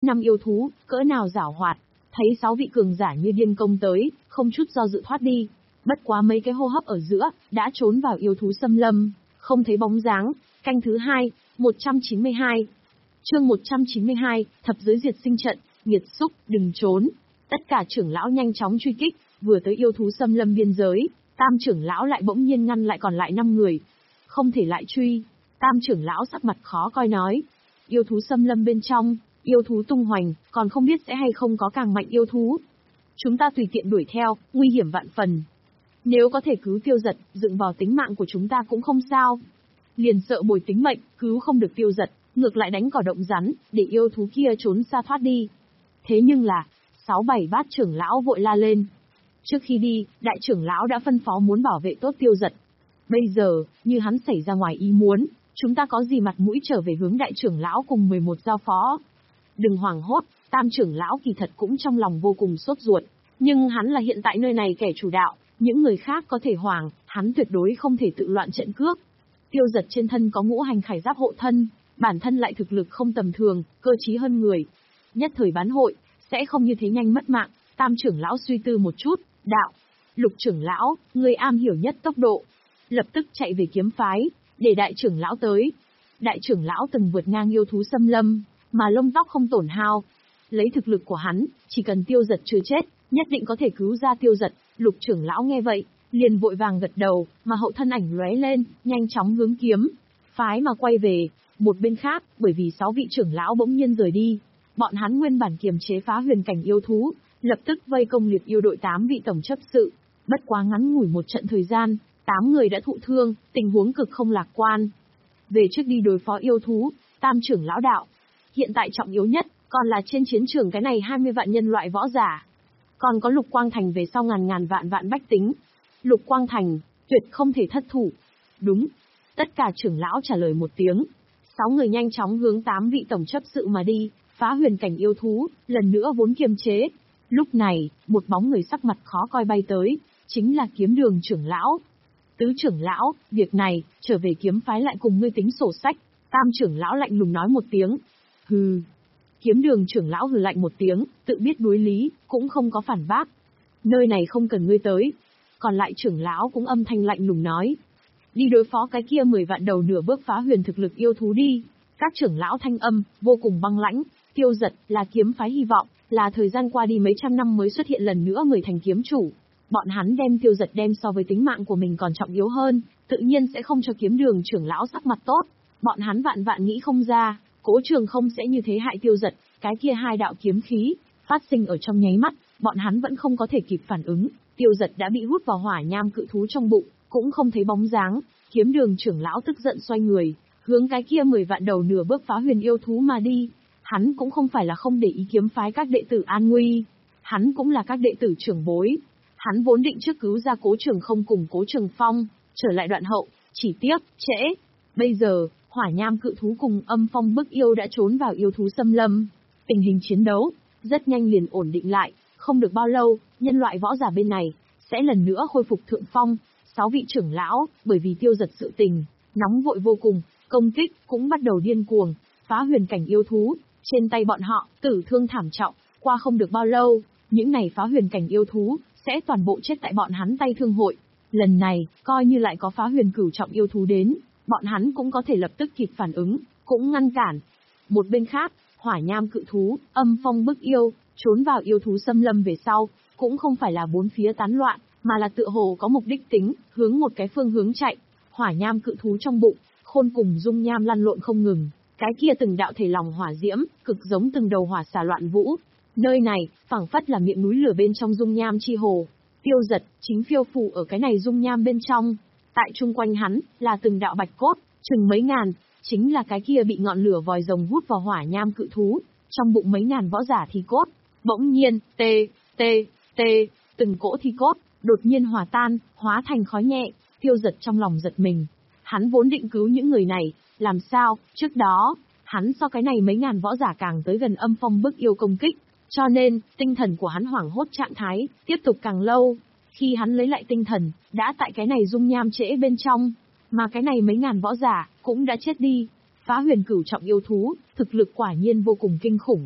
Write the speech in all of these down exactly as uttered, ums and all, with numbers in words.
Năm yêu thú, cỡ nào giảo hoạt, thấy sáu vị cường giả như điên công tới, không chút do dự thoát đi. Bất quá mấy cái hô hấp ở giữa, đã trốn vào yêu thú xâm lâm, không thấy bóng dáng. Canh thứ hai, một trăm chín mươi hai. Chương một trăm chín mươi hai, thập giới diệt sinh trận, nghiệt xúc, đừng trốn. Tất cả trưởng lão nhanh chóng truy kích, vừa tới yêu thú xâm lâm biên giới, Tam trưởng lão lại bỗng nhiên ngăn lại còn lại năm người. Không thể lại truy. Tam trưởng lão sắc mặt khó coi nói. Yêu thú xâm lâm bên trong, yêu thú tung hoành, còn không biết sẽ hay không có càng mạnh yêu thú. Chúng ta tùy tiện đuổi theo, nguy hiểm vạn phần. Nếu có thể cứu Tiêu Giật, dựng vào tính mạng của chúng ta cũng không sao. Liền sợ bồi tính mệnh, cứu không được Tiêu Giật, ngược lại đánh cỏ động rắn, để yêu thú kia trốn xa thoát đi. Thế nhưng là, sáu bảy bát trưởng lão vội la lên. Trước khi đi, đại trưởng lão đã phân phó muốn bảo vệ tốt Tiêu Giật. Bây giờ, như hắn xảy ra ngoài ý muốn, chúng ta có gì mặt mũi trở về hướng đại trưởng lão cùng mười một giao phó. Đừng hoảng hốt, Tam trưởng lão kỳ thật cũng trong lòng vô cùng sốt ruột, nhưng hắn là hiện tại nơi này kẻ chủ đạo, những người khác có thể hoảng, hắn tuyệt đối không thể tự loạn trận cước. Tiêu Giật trên thân có ngũ hành khải giáp hộ thân, bản thân lại thực lực không tầm thường, cơ trí hơn người. Nhất thời bán hội, sẽ không như thế nhanh mất mạng. Tam trưởng lão suy tư một chút, đạo. Lục trưởng lão, người am hiểu nhất tốc độ. Lập tức chạy về kiếm phái, để đại trưởng lão tới. Đại trưởng lão từng vượt ngang yêu thú xâm lâm, mà lông tóc không tổn hao. Lấy thực lực của hắn, chỉ cần Tiêu Giật chưa chết, nhất định có thể cứu ra Tiêu Giật. Lục trưởng lão nghe vậy, liền vội vàng gật đầu, mà hậu thân ảnh lóe lên, nhanh chóng hướng kiếm phái mà quay về. Một bên khác, bởi vì sáu vị trưởng lão bỗng nhiên rời đi, bọn hắn nguyên bản kiềm chế phá huyền cảnh yêu thú, lập tức vây công liệt yêu đội tám vị tổng chấp sự. Bất quá ngắn ngủi một trận thời gian, tám người đã thụ thương, tình huống cực không lạc quan. Về trước đi đối phó yêu thú, Tam trưởng lão đạo. Hiện tại trọng yếu nhất, còn là trên chiến trường cái này hai mươi vạn nhân loại võ giả. Còn có Lục Quang Thành về sau ngàn ngàn vạn vạn bách tính. Lục Quang Thành, tuyệt không thể thất thủ. Đúng. Tất cả trưởng lão trả lời một tiếng. Sáu người nhanh chóng hướng tám vị tổng chấp sự mà đi, phá huyền cảnh yêu thú, lần nữa vốn kiềm chế. Lúc này, một bóng người sắc mặt khó coi bay tới, chính là Kiếm Đường trưởng lão. Tứ trưởng lão, việc này, trở về kiếm phái lại cùng ngươi tính sổ sách. Tam trưởng lão lạnh lùng nói một tiếng. Hừ. Kiếm Đường trưởng lão hừ lạnh một tiếng, tự biết đối lý, cũng không có phản bác. Nơi này không cần ngươi tới. Còn lại trưởng lão cũng âm thanh lạnh lùng nói. Đi đối phó cái kia mười vạn đầu nửa bước phá huyền thực lực yêu thú đi. Các trưởng lão thanh âm, vô cùng băng lãnh. Tiêu Giật là kiếm phái hy vọng, là thời gian qua đi mấy trăm năm mới xuất hiện lần nữa người thành kiếm chủ. Bọn hắn đem Tiêu Giật đem so với tính mạng của mình còn trọng yếu hơn, tự nhiên sẽ không cho Kiếm Đường trưởng lão sắc mặt tốt. Bọn hắn vạn vạn nghĩ không ra, Cố Trường không sẽ như thế hại Tiêu Giật. Cái kia hai đạo kiếm khí phát sinh ở trong nháy mắt, bọn hắn vẫn không có thể kịp phản ứng. Tiêu Giật đã bị hút vào hỏa nham cự thú trong bụng, cũng không thấy bóng dáng. Kiếm Đường trưởng lão tức giận xoay người, hướng cái kia mười vạn đầu nửa bước phá huyền yêu thú mà đi. Hắn cũng không phải là không để ý kiếm phái các đệ tử an nguy, hắn cũng là các đệ tử trưởng bối. Hắn vốn định trước cứu ra Cố Trường không cùng Cố Trường Phong, trở lại đoạn hậu, chỉ tiếc, trễ. Bây giờ, hỏa nham cự thú cùng âm phong bức yêu đã trốn vào yêu thú xâm lâm. Tình hình chiến đấu, rất nhanh liền ổn định lại, không được bao lâu, nhân loại võ giả bên này, sẽ lần nữa khôi phục thượng phong. Sáu vị trưởng lão, bởi vì Tiêu Giật sự tình, nóng vội vô cùng, công kích cũng bắt đầu điên cuồng, phá huyền cảnh yêu thú, trên tay bọn họ, tử thương thảm trọng, qua không được bao lâu, những này phá huyền cảnh yêu thú, sẽ toàn bộ chết tại bọn hắn tay thương hội. Lần này, coi như lại có phá huyền cửu trọng yêu thú đến, bọn hắn cũng có thể lập tức kịp phản ứng, cũng ngăn cản. Một bên khác, hỏa nham cự thú, âm phong bức yêu, trốn vào yêu thú xâm lâm về sau, cũng không phải là bốn phía tán loạn, mà là tựa hồ có mục đích tính, hướng một cái phương hướng chạy. Hỏa nham cự thú trong bụng, khôn cùng dung nham lăn lộn không ngừng, cái kia từng đạo thể lòng hỏa diễm, cực giống từng đầu hỏa xà loạn vũ. Nơi này, phảng phất là miệng núi lửa bên trong dung nham chi hồ. Tiêu Giật chính phiêu phù ở cái này dung nham bên trong. Tại chung quanh hắn là từng đạo bạch cốt, chừng mấy ngàn, chính là cái kia bị ngọn lửa vòi rồng hút vào hỏa nham cự thú, trong bụng mấy ngàn võ giả thi cốt. Bỗng nhiên, tê, tê, tê, từng cỗ thi cốt đột nhiên hòa tan, hóa thành khói nhẹ. Tiêu Giật trong lòng giật mình. Hắn vốn định cứu những người này, làm sao? Trước đó, hắn so cái này mấy ngàn võ giả càng tới gần âm phong bức yêu công kích. Cho nên, tinh thần của hắn hoảng hốt trạng thái, tiếp tục càng lâu. Khi hắn lấy lại tinh thần, đã tại cái này dung nham trễ bên trong. Mà cái này mấy ngàn võ giả, cũng đã chết đi. Phá huyền cửu trọng yêu thú, thực lực quả nhiên vô cùng kinh khủng.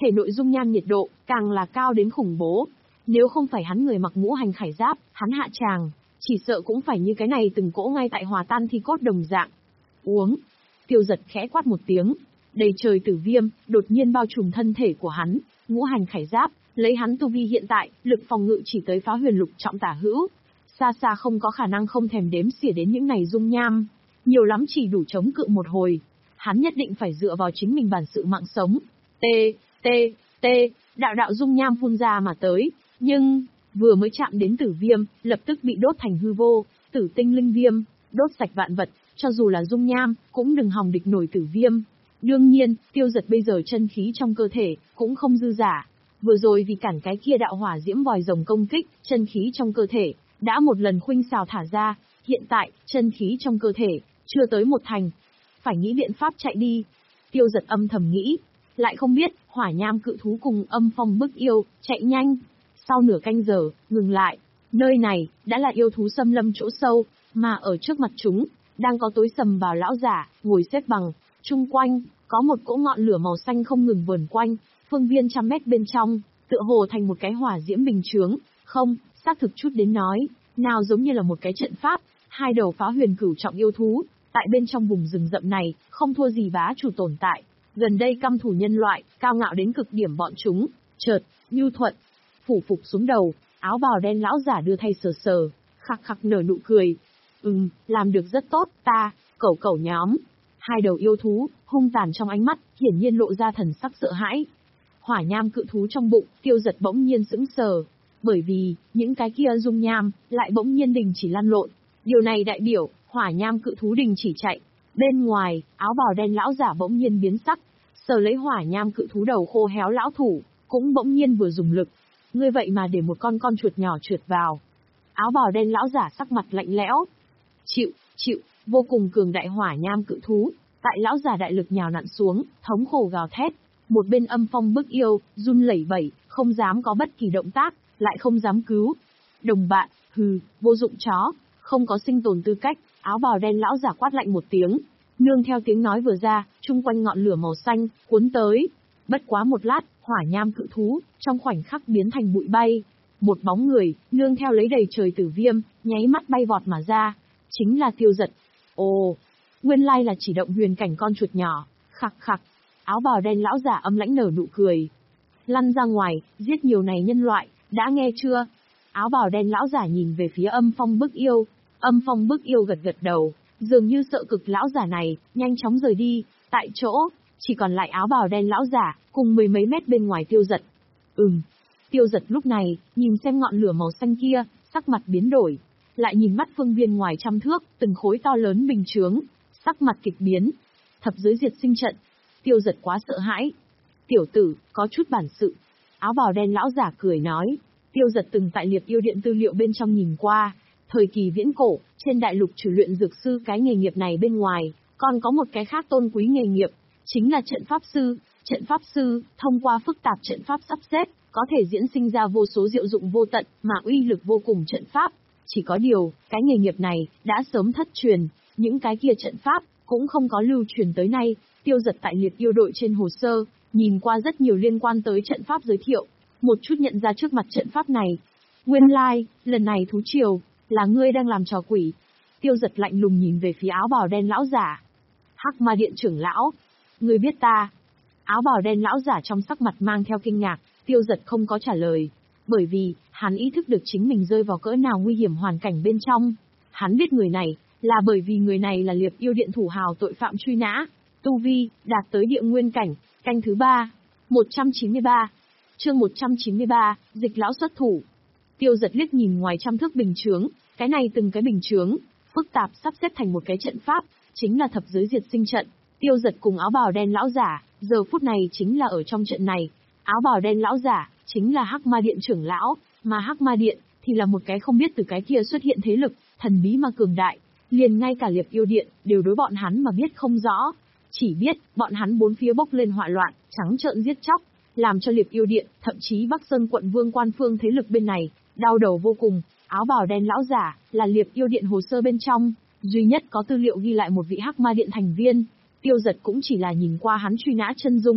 thể nội dung nham nhiệt độ càng là cao đến khủng bố. Nếu không phải hắn người mặc ngũ hành khải giáp, hắn hạ tràng, chỉ sợ cũng phải như cái này từng cỗ ngay tại hòa tan thi cốt đồng dạng. Uống. Tiêu Giật khẽ quát một tiếng, đầy trời tử viêm đột nhiên bao trùm thân thể của hắn, ngũ hành khải giáp, lấy hắn tu vi hiện tại, lực phòng ngự chỉ tới phá huyền lục trọng tả hữu, xa xa không có khả năng không thèm đếm xỉa đến những này dung nham, nhiều lắm chỉ đủ chống cự một hồi. Hắn nhất định phải dựa vào chính mình bản sự mạng sống. T, T, T, đạo đạo dung nham phun ra mà tới, nhưng vừa mới chạm đến tử viêm, lập tức bị đốt thành hư vô, tử tinh linh viêm, đốt sạch vạn vật, cho dù là dung nham, cũng đừng hòng địch nổi tử viêm. Đương nhiên, Tiêu Giật bây giờ chân khí trong cơ thể cũng không dư giả. Vừa rồi vì cản cái kia đạo hỏa diễm vòi rồng công kích, chân khí trong cơ thể đã một lần khuynh xào thả ra, hiện tại, chân khí trong cơ thể chưa tới một thành. Phải nghĩ biện pháp chạy đi. Tiêu Giật âm thầm nghĩ, lại không biết, hỏa nham cự thú cùng âm phong bức yêu, chạy nhanh. Sau nửa canh giờ, ngừng lại. Nơi này, đã là yêu thú xâm lâm chỗ sâu, mà ở trước mặt chúng, đang có tối sầm vào lão giả, ngồi xếp bằng. Chung quanh, có một cỗ ngọn lửa màu xanh không ngừng vờn quanh, phương viên trăm mét bên trong, tựa hồ thành một cái hỏa diễm bình chướng. Không, xác thực chút đến nói, nào giống như là một cái trận pháp, hai đầu phá huyền cửu trọng yêu thú, tại bên trong vùng rừng rậm này, không thua gì bá chủ tồn tại. Gần đây căm thù nhân loại, cao ngạo đến cực điểm bọn chúng, chợt, nhu thuận, phủ phục xuống đầu, áo bào đen lão giả đưa thay sờ sờ, khặc khặc nở nụ cười. Ừm, làm được rất tốt, ta, cẩu cẩu nhóm. Hai đầu yêu thú, hung tàn trong ánh mắt, hiển nhiên lộ ra thần sắc sợ hãi. Hỏa nham cự thú trong bụng, Tiêu Giật bỗng nhiên sững sờ, bởi vì, những cái kia dung nham, lại bỗng nhiên đình chỉ lăn lộn. Điều này đại biểu, hỏa nham cự thú đình chỉ chạy. Bên ngoài, áo bào đen lão giả bỗng nhiên biến sắc, sờ lấy hỏa nham cự thú đầu khô héo lão thủ, cũng bỗng nhiên vừa dùng lực. Ngươi vậy mà để một con con chuột nhỏ trượt vào. Áo bào đen lão giả sắc mặt lạnh lẽo. Chịu, chịu, vô cùng cường đại hỏa nham cự thú, tại lão giả đại lực nhào nặn xuống, thống khổ gào thét. Một bên âm phong bức yêu, run lẩy bẩy, không dám có bất kỳ động tác, lại không dám cứu. Đồng bạn, hừ, vô dụng chó, không có sinh tồn tư cách. Áo bào đen lão giả quát lạnh một tiếng, nương theo tiếng nói vừa ra, chung quanh ngọn lửa màu xanh cuốn tới. Bất quá một lát, hỏa nham cự thú trong khoảnh khắc biến thành bụi bay. Một bóng người, nương theo lấy đầy trời tử viêm, nháy mắt bay vọt mà ra, chính là Tiêu Giật. Ồ, nguyên lai là chỉ động huyền cảnh con chuột nhỏ. Khặc khặc. Áo bào đen lão giả âm lãnh nở nụ cười. Lăn ra ngoài, giết nhiều này nhân loại, đã nghe chưa? Áo bào đen lão giả nhìn về phía âm phong bức yêu. Âm phong bức yêu gật gật đầu, dường như sợ cực lão giả này, nhanh chóng rời đi. Tại chỗ, chỉ còn lại áo bào đen lão giả, cùng mười mấy mét bên ngoài Tiêu Giật. Ừm. Tiêu Giật lúc này, nhìn xem ngọn lửa màu xanh kia, sắc mặt biến đổi. Lại nhìn mắt phương viên ngoài trăm thước, từng khối to lớn bình chướng, sắc mặt kịch biến. Thập giới diệt sinh trận. Tiêu Giật quá sợ hãi. Tiểu tử, có chút bản sự. Áo bào đen lão giả cười nói. Tiêu Giật từng tại liệt yêu điện tư liệu bên trong nhìn qua. Thời kỳ viễn cổ, trên đại lục trừ luyện dược sư cái nghề nghiệp này bên ngoài, còn có một cái khác tôn quý nghề nghiệp, chính là trận pháp sư. Trận pháp sư, thông qua phức tạp trận pháp sắp xếp, có thể diễn sinh ra vô số diệu dụng vô tận, mà uy lực vô cùng trận pháp. Chỉ có điều, cái nghề nghiệp này, đã sớm thất truyền, những cái kia trận pháp, cũng không có lưu truyền tới nay. Tiêu Giật tại liệt yêu đội trên hồ sơ, nhìn qua rất nhiều liên quan tới trận pháp giới thiệu, một chút nhận ra trước mặt trận pháp này. Nguyên lai, like, lần này thú triều, là ngươi đang làm trò quỷ. Tiêu Giật lạnh lùng nhìn về phía áo bào đen lão giả. Hắc Ma Điện trưởng lão, ngươi biết ta? Áo bào đen lão giả trong sắc mặt mang theo kinh ngạc, Tiêu Giật không có trả lời, bởi vì, hắn ý thức được chính mình rơi vào cỡ nào nguy hiểm hoàn cảnh bên trong. Hắn biết người này, là bởi vì người này là liệt yêu điện thủ hào tội phạm truy nã, tu vi, đạt tới địa nguyên cảnh, canh thứ ba, một trăm chín mươi ba, chương một trăm chín mươi ba, dịch lão xuất thủ. Tiêu Giật liếc nhìn ngoài trăm thước bình chướng, cái này từng cái bình chướng, phức tạp sắp xếp thành một cái trận pháp, chính là thập giới diệt sinh trận. Tiêu Giật cùng áo bào đen lão giả, giờ phút này chính là ở trong trận này. Áo bào đen lão giả, chính là Hắc Ma Điện trưởng lão, mà Hắc Ma Điện, thì là một cái không biết từ cái kia xuất hiện thế lực, thần bí mà cường đại. Liền ngay cả liệt yêu điện, đều đối bọn hắn mà biết không rõ. Chỉ biết, bọn hắn bốn phía bốc lên họa loạn, trắng trợn giết chóc, làm cho liệt yêu điện, thậm chí Bắc Sơn quận vương quan phương thế lực bên này, đau đầu vô cùng. Áo bào đen lão giả, là liệt yêu điện hồ sơ bên trong, duy nhất có tư liệu ghi lại một vị Hắc Ma Điện thành viên. Tiêu Giật cũng chỉ là nhìn qua hắn truy nã chân dung,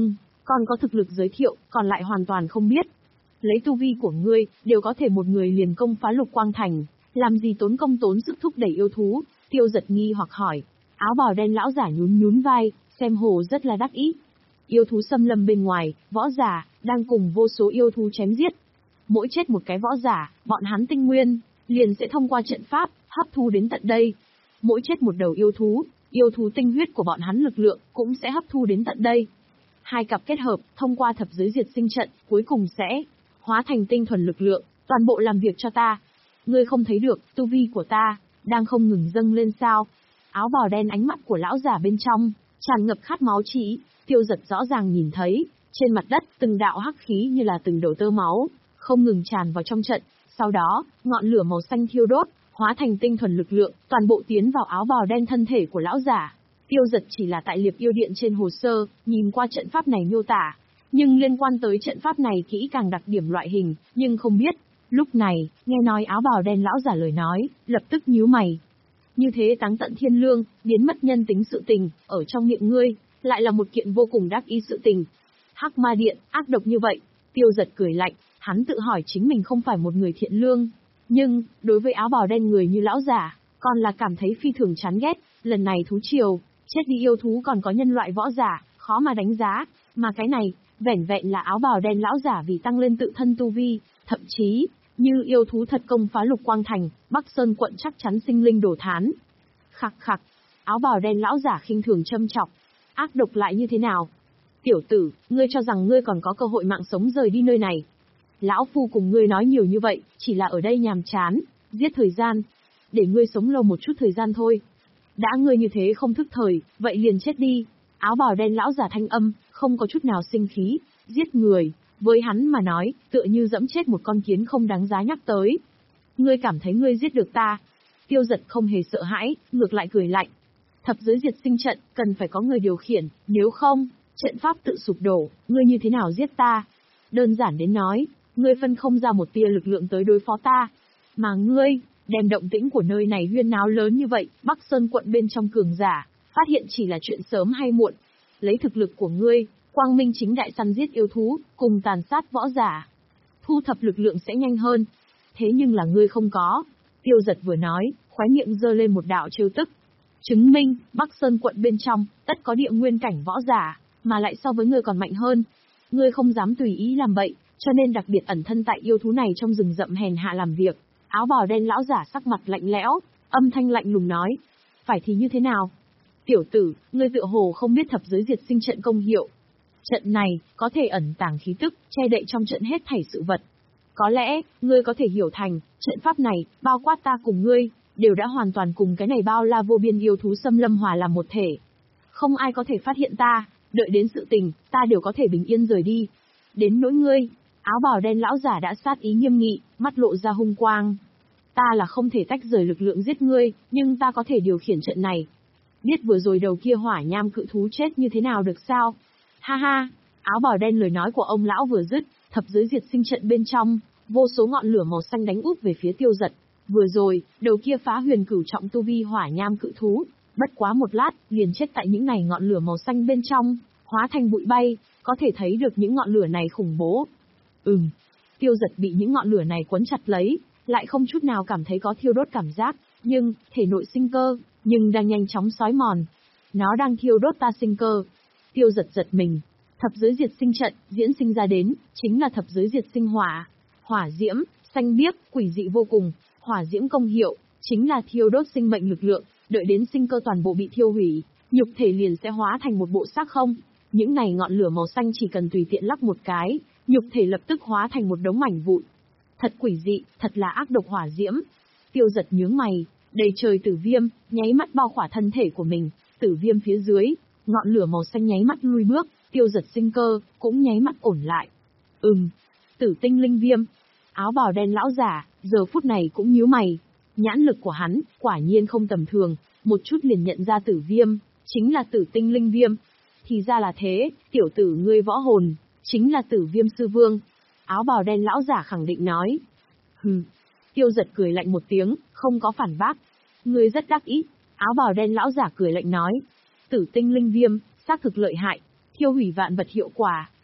còn có thực lực giới thiệu, còn lại hoàn toàn không biết. Lấy tu vi của ngươi, đều có thể một người liền công phá Lục Quang Thành, làm gì tốn công tốn sức thúc đẩy yêu thú? Tiêu Giật nghi hoặc hỏi. Áo bào đen lão giả nhún nhún vai, xem hồ rất là đắc ý. Yêu thú xâm lâm bên ngoài, võ giả, đang cùng vô số yêu thú chém giết. Mỗi chết một cái võ giả, bọn hắn tinh nguyên, liền sẽ thông qua trận pháp, hấp thu đến tận đây. Mỗi chết một đầu yêu thú, yêu thú tinh huyết của bọn hắn lực lượng, cũng sẽ hấp thu đến tận đây. Hai cặp kết hợp, thông qua thập giới diệt sinh trận, cuối cùng sẽ hóa thành tinh thuần lực lượng, toàn bộ làm việc cho ta. Ngươi không thấy được, tu vi của ta, đang không ngừng dâng lên sao? Áo bào đen ánh mắt của lão giả bên trong, tràn ngập khát máu trí, Tiêu Giật rõ ràng nhìn thấy, trên mặt đất, từng đạo hắc khí như là từng đầu tơ máu, không ngừng tràn vào trong trận, sau đó, ngọn lửa màu xanh thiêu đốt, hóa thành tinh thuần lực lượng, toàn bộ tiến vào áo bào đen thân thể của lão giả. Tiêu Giật chỉ là tại Liệp Yêu Điện trên hồ sơ, nhìn qua trận pháp này miêu tả, nhưng liên quan tới trận pháp này kỹ càng đặc điểm loại hình, nhưng không biết. Lúc này, nghe nói áo bào đen lão giả lời nói, lập tức nhíu mày. Như thế táng tận thiên lương, biến mất nhân tính sự tình, ở trong miệng ngươi, lại là một kiện vô cùng đắc ý sự tình. Hắc Ma Điện, ác độc như vậy. Tiêu Giật cười lạnh, hắn tự hỏi chính mình không phải một người thiện lương. Nhưng, đối với áo bào đen người như lão giả, còn là cảm thấy phi thường chán ghét. Lần này thú triều, chết đi yêu thú còn có nhân loại võ giả, khó mà đánh giá. Mà cái này, vẻn vẹn là áo bào đen lão giả vì tăng lên tự thân tu vi, thậm chí, như yêu thú thật công phá Lục Quang Thành, Bắc Sơn quận chắc chắn sinh linh đổ thán. Khặc khặc, áo bào đen lão giả khinh thường châm chọc. Ác độc lại như thế nào? Tiểu tử, ngươi cho rằng ngươi còn có cơ hội mạng sống rời đi nơi này. Lão Phu cùng ngươi nói nhiều như vậy, chỉ là ở đây nhàm chán, giết thời gian. Để ngươi sống lâu một chút thời gian thôi. Đã ngươi như thế không thức thời, vậy liền chết đi. Áo bào đen lão giả thanh âm, không có chút nào sinh khí, giết người. Với hắn mà nói, tựa như dẫm chết một con kiến không đáng giá nhắc tới. Ngươi cảm thấy ngươi giết được ta? Tiêu Giật không hề sợ hãi, ngược lại cười lạnh. Thập giới diệt sinh trận, cần phải có người điều khiển, nếu không, trận pháp tự sụp đổ, ngươi như thế nào giết ta? Đơn giản đến nói, ngươi phân không ra một tia lực lượng tới đối phó ta. Mà ngươi, đem động tĩnh của nơi này huyên náo lớn như vậy, Bắc Sơn quận bên trong cường giả, phát hiện chỉ là chuyện sớm hay muộn. Lấy thực lực của ngươi, quang minh chính đại săn giết yêu thú, cùng tàn sát võ giả. Thu thập lực lượng sẽ nhanh hơn. Thế nhưng là ngươi không có. Tiêu Giật vừa nói, khóe miệng giơ lên một đạo trêu tức. Chứng minh, Bắc Sơn quận bên trong, tất có địa nguyên cảnh võ giả, mà lại so với ngươi còn mạnh hơn. Ngươi không dám tùy ý làm bậy, cho nên đặc biệt ẩn thân tại yêu thú này trong rừng rậm hèn hạ làm việc. Áo bào đen lão giả sắc mặt lạnh lẽo, âm thanh lạnh lùng nói. Phải thì như thế nào? Tiểu tử, ngươi tựa hồ không biết thập giới diệt sinh trận công hiệu. Trận này, có thể ẩn tàng khí tức, che đậy trong trận hết thảy sự vật. Có lẽ, ngươi có thể hiểu thành, trận pháp này, bao quát ta cùng ngươi, đều đã hoàn toàn cùng cái này bao la vô biên yêu thú xâm lâm hòa làm một thể. Không ai có thể phát hiện ta, đợi đến sự tình, ta đều có thể bình yên rời đi. Đến nỗi ngươi, áo bào đen lão giả đã sát ý nghiêm nghị, mắt lộ ra hung quang. Ta là không thể tách rời lực lượng giết ngươi, nhưng ta có thể điều khiển trận này. Biết vừa rồi đầu kia hỏa nham cự thú chết như thế nào được sao? Ha ha, áo bào đen lời nói của ông lão vừa dứt, thập giới diệt sinh trận bên trong, vô số ngọn lửa màu xanh đánh úp về phía Tiêu Giật. Vừa rồi, đầu kia phá huyền cửu trọng tu vi hỏa nham cự thú, bất quá một lát, liền chết tại những này ngọn lửa màu xanh bên trong, hóa thành bụi bay, có thể thấy được những ngọn lửa này khủng bố. Ừm, Tiêu Giật bị những ngọn lửa này quấn chặt lấy, lại không chút nào cảm thấy có thiêu đốt cảm giác, nhưng, thể nội sinh cơ, nhưng đang nhanh chóng xói mòn. Nó đang thiêu đốt ta sinh cơ. Tiêu Giật giật mình. Thập giới diệt sinh trận, diễn sinh ra đến, chính là thập giới diệt sinh hỏa. Hỏa diễm, xanh biếc, quỷ dị vô cùng. Hỏa diễm công hiệu, chính là thiêu đốt sinh mệnh lực lượng, đợi đến sinh cơ toàn bộ bị thiêu hủy, nhục thể liền sẽ hóa thành một bộ xác không. Những này ngọn lửa màu xanh chỉ cần tùy tiện lắc một cái, nhục thể lập tức hóa thành một đống mảnh vụn. Thật quỷ dị, thật là ác độc hỏa diễm. Tiêu Giật nhướng mày, đầy trời tử viêm, nháy mắt bao khỏa thân thể của mình, tử viêm phía dưới, ngọn lửa màu xanh nháy mắt lui bước, Tiêu Giật sinh cơ, cũng nháy mắt ổn lại. Ừm, tử tinh linh viêm. Áo bào đen lão giả, giờ phút này cũng nhíu mày. Nhãn lực của hắn, quả nhiên không tầm thường, một chút liền nhận ra tử viêm, chính là tử tinh linh viêm. Thì ra là thế, tiểu tử ngươi võ hồn, chính là tử viêm sư vương. Áo bào đen lão giả khẳng định nói. Hừ. Tiêu Giật cười lạnh một tiếng, không có phản bác. Ngươi rất đắc ý. Áo bào đen lão giả cười lạnh nói. Tử tinh linh viêm, xác thực lợi hại, thiêu hủy vạn vật hiệu quả,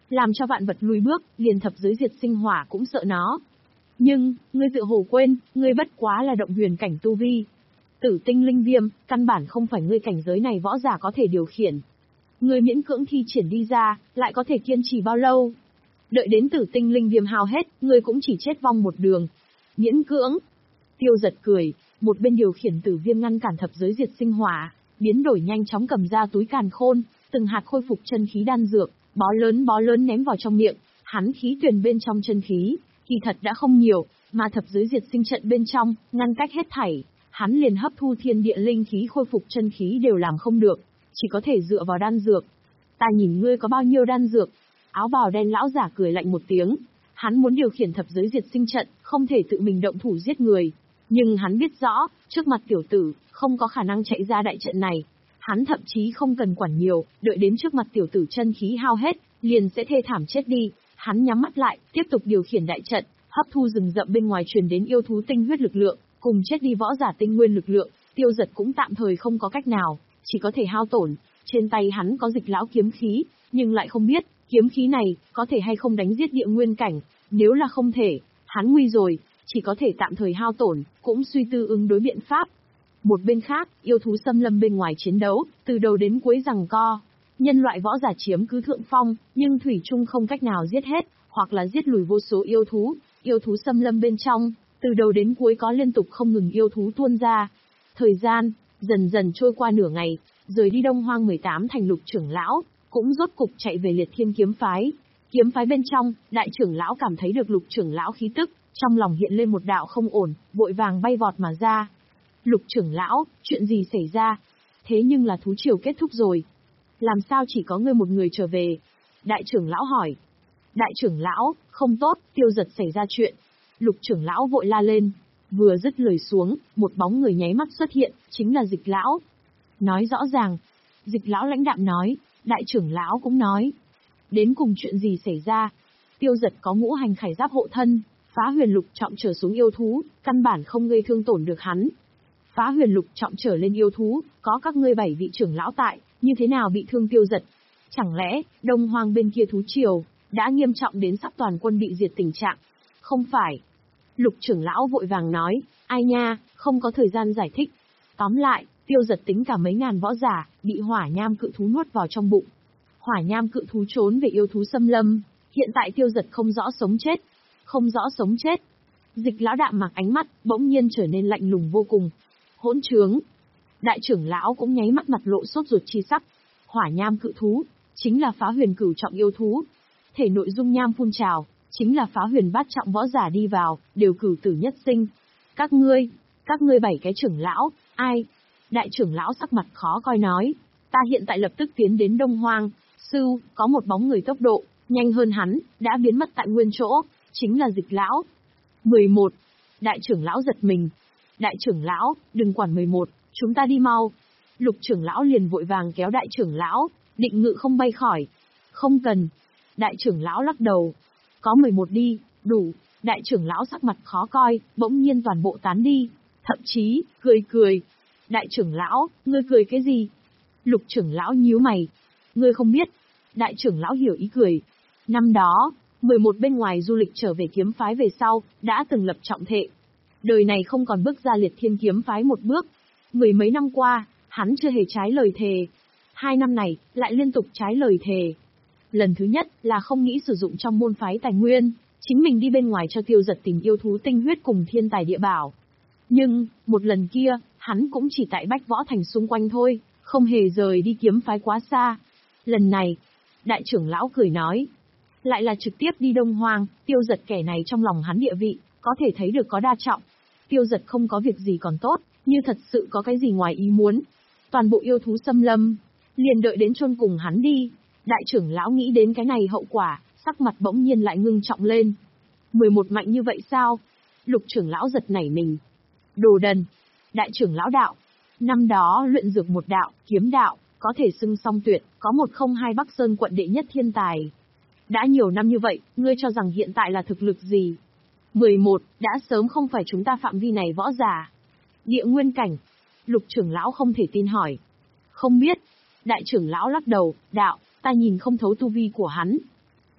làm cho vạn vật lùi bước, liền thập giới diệt sinh hỏa cũng sợ nó. Nhưng, ngươi tự hồ quên, ngươi bất quá là động huyền cảnh tu vi. Tử tinh linh viêm, căn bản không phải ngươi cảnh giới này võ giả có thể điều khiển. Ngươi miễn cưỡng thi triển đi ra, lại có thể kiên trì bao lâu? Đợi đến tử tinh linh viêm hao hết, ngươi cũng chỉ chết vong một đường. Miễn cưỡng. Tiêu Giật cười, một bên điều khiển tử viêm ngăn cản thập giới diệt sinh hỏa, biến đổi nhanh chóng cầm ra túi càn khôn, từng hạt khôi phục chân khí đan dược, bó lớn bó lớn ném vào trong miệng, hắn khí tuyền bên trong chân khí, kỳ thật đã không nhiều, mà thập giới diệt sinh trận bên trong, ngăn cách hết thảy, hắn liền hấp thu thiên địa linh khí khôi phục chân khí đều làm không được, chỉ có thể dựa vào đan dược. Ta nhìn ngươi có bao nhiêu đan dược? Áo bào đen lão giả cười lạnh một tiếng, hắn muốn điều khiển thập giới diệt sinh trận, không thể tự mình động thủ giết người, nhưng hắn biết rõ, trước mặt tiểu tử, không có khả năng chạy ra đại trận này. Hắn thậm chí không cần quản nhiều, đợi đến trước mặt tiểu tử chân khí hao hết, liền sẽ thê thảm chết đi. Hắn nhắm mắt lại, tiếp tục điều khiển đại trận, hấp thu rừng rậm bên ngoài truyền đến yêu thú tinh huyết lực lượng, cùng chết đi võ giả tinh nguyên lực lượng. Tiêu Giật cũng tạm thời không có cách nào, chỉ có thể hao tổn. Trên tay hắn có dịch lão kiếm khí, nhưng lại không biết, kiếm khí này, có thể hay không đánh giết địa nguyên cảnh. Nếu là không thể, hắn nguy rồi, chỉ có thể tạm thời hao tổn, cũng suy tư ứng đối biện pháp. Một bên khác, yêu thú xâm lâm bên ngoài chiến đấu, từ đầu đến cuối giằng co. Nhân loại võ giả chiếm cứ thượng phong, nhưng thủy chung không cách nào giết hết, hoặc là giết lùi vô số yêu thú. Yêu thú xâm lâm bên trong, từ đầu đến cuối có liên tục không ngừng yêu thú tuôn ra. Thời gian, dần dần trôi qua nửa ngày, rời đi Đông Hoang mười tám thành Lục trưởng lão, cũng rốt cục chạy về Liệt Thiên kiếm phái. Kiếm phái bên trong, đại trưởng lão cảm thấy được Lục trưởng lão khí tức, trong lòng hiện lên một đạo không ổn, vội vàng bay vọt mà ra. Lục trưởng lão, chuyện gì xảy ra? Thế nhưng là thú triều kết thúc rồi. Làm sao chỉ có ngươi một người trở về? Đại trưởng lão hỏi. Đại trưởng lão, không tốt, Tiêu Giật xảy ra chuyện. Lục trưởng lão vội la lên. Vừa dứt lời xuống, một bóng người nháy mắt xuất hiện, chính là Dịch lão. Nói rõ ràng. Dịch lão lãnh đạm nói, đại trưởng lão cũng nói. Đến cùng chuyện gì xảy ra? Tiêu Giật có ngũ hành khải giáp hộ thân, phá huyền lục trọng trở xuống yêu thú, căn bản không gây thương tổn được hắn. Phá huyền lục trọng trở lên yêu thú, có các ngươi bảy vị trưởng lão tại, như thế nào bị thương Tiêu Giật? Chẳng lẽ, Đông Hoang bên kia thú triều, đã nghiêm trọng đến sắp toàn quân bị diệt tình trạng? Không phải. Lục trưởng lão vội vàng nói, ai nha, không có thời gian giải thích. Tóm lại, Tiêu Giật tính cả mấy ngàn võ giả, bị hỏa nham cự thú nuốt vào trong bụng. Hỏa nham cự thú trốn về yêu thú xâm lâm, hiện tại Tiêu Giật không rõ sống chết. Không rõ sống chết. Dịch lão đạm mặc ánh mắt, bỗng nhiên trở nên lạnh lùng vô cùng. Hỗn trướng. Đại trưởng lão cũng nháy mắt mặt lộ sốt ruột chi sắc. Hỏa nham cự thú, chính là phá huyền cửu trọng yêu thú. Thể nội dung nham phun trào, chính là phá huyền bát trọng võ giả đi vào, đều cửu tử nhất sinh. Các ngươi, các ngươi bảy cái trưởng lão, ai? Đại trưởng lão sắc mặt khó coi nói, ta hiện tại lập tức tiến đến Đông Hoang. Sư, có một bóng người tốc độ, nhanh hơn hắn, đã biến mất tại nguyên chỗ, chính là Dịch lão. mười một. Đại trưởng lão giật mình. Đại trưởng lão, đừng quản mười một, chúng ta đi mau. Lục trưởng lão liền vội vàng kéo đại trưởng lão, định ngự không bay khỏi. Không cần. Đại trưởng lão lắc đầu. Có mười một đi, đủ. Đại trưởng lão sắc mặt khó coi, bỗng nhiên toàn bộ tán đi. Thậm chí, cười cười. Đại trưởng lão, ngươi cười cái gì? Lục trưởng lão nhíu mày. Ngươi không biết. Đại trưởng lão hiểu ý cười. Năm đó, mười một bên ngoài du lịch trở về kiếm phái về sau, đã từng lập trọng thệ. Đời này không còn bước ra Liệt Thiên kiếm phái một bước. Mười mấy năm qua, hắn chưa hề trái lời thề. Hai năm này, lại liên tục trái lời thề. Lần thứ nhất là không nghĩ sử dụng trong môn phái tài nguyên, chính mình đi bên ngoài cho Tiêu Giật tìm yêu thú tinh huyết cùng thiên tài địa bảo. Nhưng, một lần kia, hắn cũng chỉ tại Bách Võ Thành xung quanh thôi, không hề rời đi kiếm phái quá xa. Lần này, đại trưởng lão cười nói, lại là trực tiếp đi Đông Hoang. Tiêu Giật kẻ này trong lòng hắn địa vị, có thể thấy được có đa trọng. Tiêu Giật không có việc gì còn tốt, như thật sự có cái gì ngoài ý muốn. Toàn bộ yêu thú xâm lâm, liền đợi đến chôn cùng hắn đi. Đại trưởng lão nghĩ đến cái này hậu quả, sắc mặt bỗng nhiên lại ngưng trọng lên. mười một mạnh như vậy sao? Lục trưởng lão giật nảy mình. Đồ đần. Đại trưởng lão đạo. Năm đó luyện dược một đạo, kiếm đạo, có thể xưng song tuyệt, có một không hai Bắc Sơn quận đệ nhất thiên tài. Đã nhiều năm như vậy, ngươi cho rằng hiện tại là thực lực gì? mười một, đã sớm không phải chúng ta phạm vi này võ giả. Địa nguyên cảnh. Lục trưởng lão không thể tin hỏi. Không biết. Đại trưởng lão lắc đầu, đạo, ta nhìn không thấu tu vi của hắn.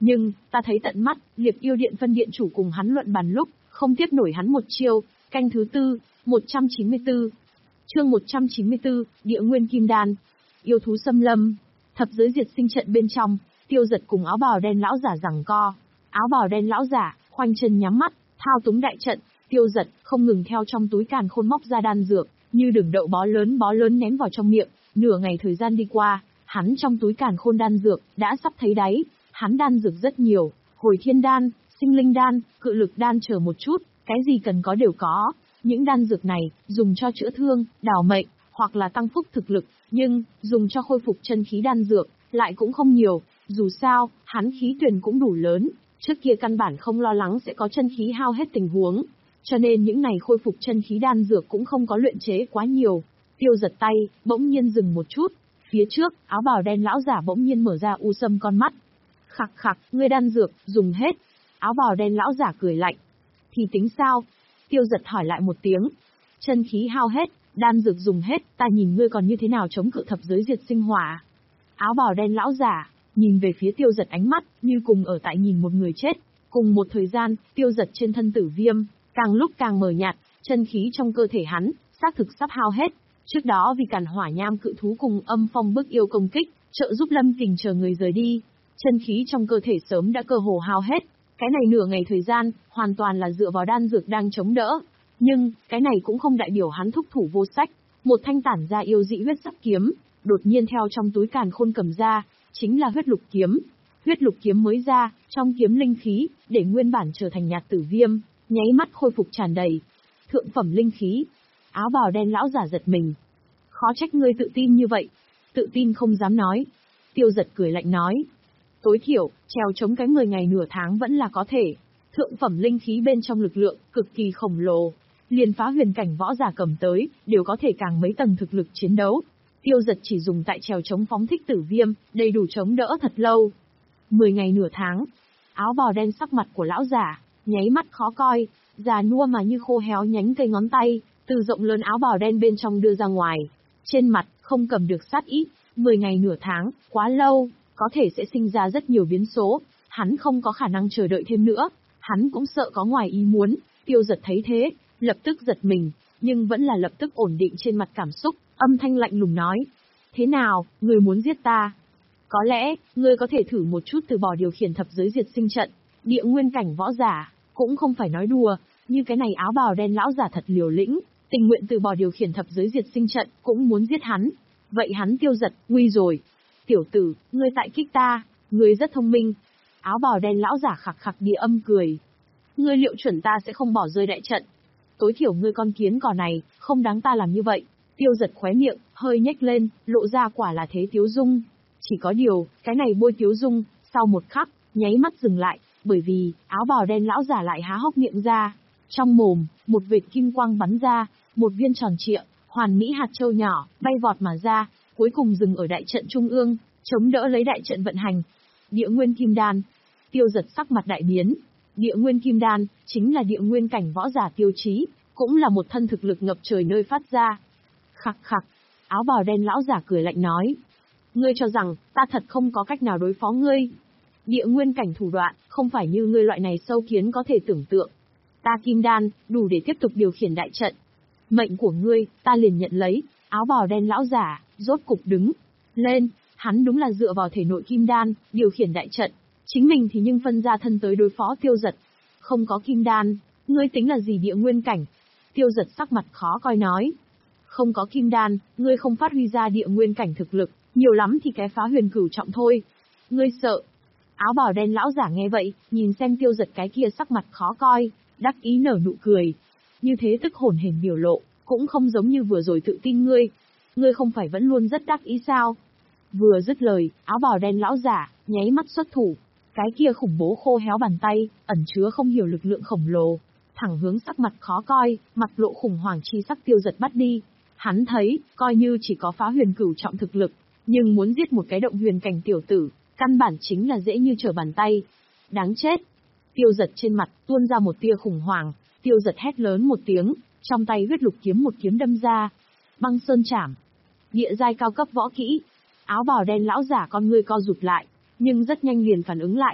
Nhưng, ta thấy tận mắt, Liệp Yêu Điện phân điện chủ cùng hắn luận bàn lúc, không tiếp nổi hắn một chiêu. Canh thứ tư, một trăm chín mươi tư. Chương một trăm chín mươi tư, Địa Nguyên Kim Đan. Yêu thú xâm lâm. Thập giới diệt sinh trận bên trong, Tiêu Dật cùng áo bào đen lão giả giằng co. Áo bào đen lão giả, khoanh chân nhắm mắt, thao túng đại trận. Tiêu Dật không ngừng theo trong túi càn khôn móc ra đan dược, như đường đậu bó lớn bó lớn ném vào trong miệng. Nửa ngày thời gian đi qua, hắn trong túi càn khôn đan dược đã sắp thấy đáy. Hắn đan dược rất nhiều, hồi thiên đan, sinh linh đan, cự lực đan chờ một chút, cái gì cần có đều có. Những đan dược này, dùng cho chữa thương, đào mệnh, hoặc là tăng phúc thực lực, nhưng, dùng cho khôi phục chân khí đan dược, lại cũng không nhiều. Dù sao, hắn khí tuyển cũng đủ lớn, trước kia căn bản không lo lắng sẽ có chân khí hao hết tình huống. Cho nên những này khôi phục chân khí đan dược cũng không có luyện chế quá nhiều. Tiêu Dật tay, bỗng nhiên dừng một chút. Phía trước, áo bào đen lão giả bỗng nhiên mở ra u sâm con mắt. Khặc khặc, ngươi đan dược, dùng hết. Áo bào đen lão giả cười lạnh. Thì tính sao? Tiêu Dật hỏi lại một tiếng. Chân khí hao hết, đan dược dùng hết, ta nhìn ngươi còn như thế nào chống cự thập giới diệt sinh hỏa. Áo bào đen lão giả, nhìn về phía Tiêu Dật ánh mắt, như cùng ở tại nhìn một người chết. Cùng một thời gian, Tiêu Dật trên thân tử viêm, càng lúc càng mờ nhạt, chân khí trong cơ thể hắn, xác thực sắp hao hết. Trước đó vì cản hỏa nham cự thú cùng âm phong bức yêu công kích, trợ giúp Lâm Kình chờ người rời đi. Chân khí trong cơ thể sớm đã cơ hồ hao hết. Cái này nửa ngày thời gian, hoàn toàn là dựa vào đan dược đang chống đỡ. Nhưng, cái này cũng không đại biểu hắn thúc thủ vô sách. Một thanh tản ra yêu dị huyết sắc kiếm, đột nhiên theo trong túi càn khôn cầm ra, chính là huyết lục kiếm. Huyết lục kiếm mới ra, trong kiếm linh khí, để nguyên bản trở thành nhạt tử viêm, nháy mắt khôi phục tràn đầy. Thượng phẩm linh khí. Áo bào đen lão giả giật mình. Khó trách ngươi tự tin như vậy. Tự tin không dám nói. Tiêu Dật cười lạnh nói. Tối thiểu, trèo chống cái mười ngày nửa tháng vẫn là có thể. Thượng phẩm linh khí bên trong lực lượng, cực kỳ khổng lồ. Liền phá huyền cảnh võ giả cầm tới, đều có thể càng mấy tầng thực lực chiến đấu. Tiêu Dật chỉ dùng tại trèo chống phóng thích tử viêm, đầy đủ chống đỡ thật lâu. mười ngày nửa tháng. Áo bào đen sắc mặt của lão giả, nháy mắt khó coi, già nua mà như khô héo nhánh cây ngón tay, từ rộng lớn áo bào đen bên trong đưa ra ngoài. Trên mặt, không cầm được sát ý, mười ngày nửa tháng, quá lâu, có thể sẽ sinh ra rất nhiều biến số, hắn không có khả năng chờ đợi thêm nữa, hắn cũng sợ có ngoài ý muốn. Tiêu Dật thấy thế, lập tức giật mình, nhưng vẫn là lập tức ổn định trên mặt cảm xúc, âm thanh lạnh lùng nói. Thế nào, ngươi muốn giết ta? Có lẽ, ngươi có thể thử một chút từ bỏ điều khiển thập giới diệt sinh trận, địa nguyên cảnh võ giả, cũng không phải nói đùa, như cái này áo bào đen lão giả thật liều lĩnh, tình nguyện từ bỏ điều khiển thập giới diệt sinh trận, cũng muốn giết hắn. Vậy hắn Tiêu Dật, nguy rồi. Tiểu tử, ngươi tại kích ta, ngươi rất thông minh. Áo bào đen lão giả khặc khặc địa âm cười. Ngươi liệu chuẩn ta sẽ không bỏ rơi đại trận? Tối thiểu ngươi con kiến cỏ này, không đáng ta làm như vậy. Tiêu Dật khóe miệng, hơi nhếch lên, lộ ra quả là thế tiếu dung. Chỉ có điều, cái này bôi tiếu dung, sau một khắc, nháy mắt dừng lại, bởi vì, áo bào đen lão giả lại há hốc miệng ra. Trong mồm, một vệt kim quang bắn ra, một viên tròn trịa, hoàn mỹ hạt châu nhỏ, bay vọt mà ra, cuối cùng dừng ở đại trận trung ương, chống đỡ lấy đại trận vận hành. Địa Nguyên Kim Đan. Tiêu Dật sắc mặt đại biến. Địa Nguyên Kim Đan, chính là địa nguyên cảnh võ giả tiêu chí, cũng là một thân thực lực ngập trời nơi phát ra. Khặc khặc, áo bào đen lão giả cười lạnh nói. Ngươi cho rằng, ta thật không có cách nào đối phó ngươi. Địa nguyên cảnh thủ đoạn, không phải như ngươi loại này sâu kiến có thể tưởng tượng. Ta Kim Đan, đủ để tiếp tục điều khiển đại trận. Mệnh của ngươi, ta liền nhận lấy. Áo bào đen lão giả, rốt cục đứng lên, hắn đúng là dựa vào thể nội Kim Đan, điều khiển đại trận. Chính mình thì nhưng phân ra thân tới đối phó Tiêu Dật. Không có Kim Đan, ngươi tính là gì địa nguyên cảnh? Tiêu Dật sắc mặt khó coi nói. Không có Kim Đan, ngươi không phát huy ra địa nguyên cảnh thực lực, nhiều lắm thì cái phá huyền cửu trọng thôi. Ngươi sợ? Áo bào đen lão giả nghe vậy, nhìn xem Tiêu Dật cái kia sắc mặt khó coi, đắc ý nở nụ cười. Như thế tức hổn hển biểu lộ, cũng không giống như vừa rồi tự tin ngươi. Ngươi không phải vẫn luôn rất đắc ý sao? Vừa dứt lời, áo bào đen lão giả, nháy mắt xuất thủ. Cái kia khủng bố khô héo bàn tay, ẩn chứa không hiểu lực lượng khổng lồ, thẳng hướng sắc mặt khó coi, mặt lộ khủng hoảng chi sắc Tiêu Dật bắt đi. Hắn thấy, coi như chỉ có phá huyền cửu trọng thực lực, nhưng muốn giết một cái động huyền cảnh tiểu tử, căn bản chính là dễ như trở bàn tay. Đáng chết! Tiêu Dật trên mặt, tuôn ra một tia khủng hoảng, Tiêu Dật hét lớn một tiếng, trong tay huyết lục kiếm một kiếm đâm ra. Băng sơn chảm. Địa giai cao cấp võ kỹ. Áo bào đen lão giả con ngươi co rụt lại, nhưng rất nhanh liền phản ứng lại.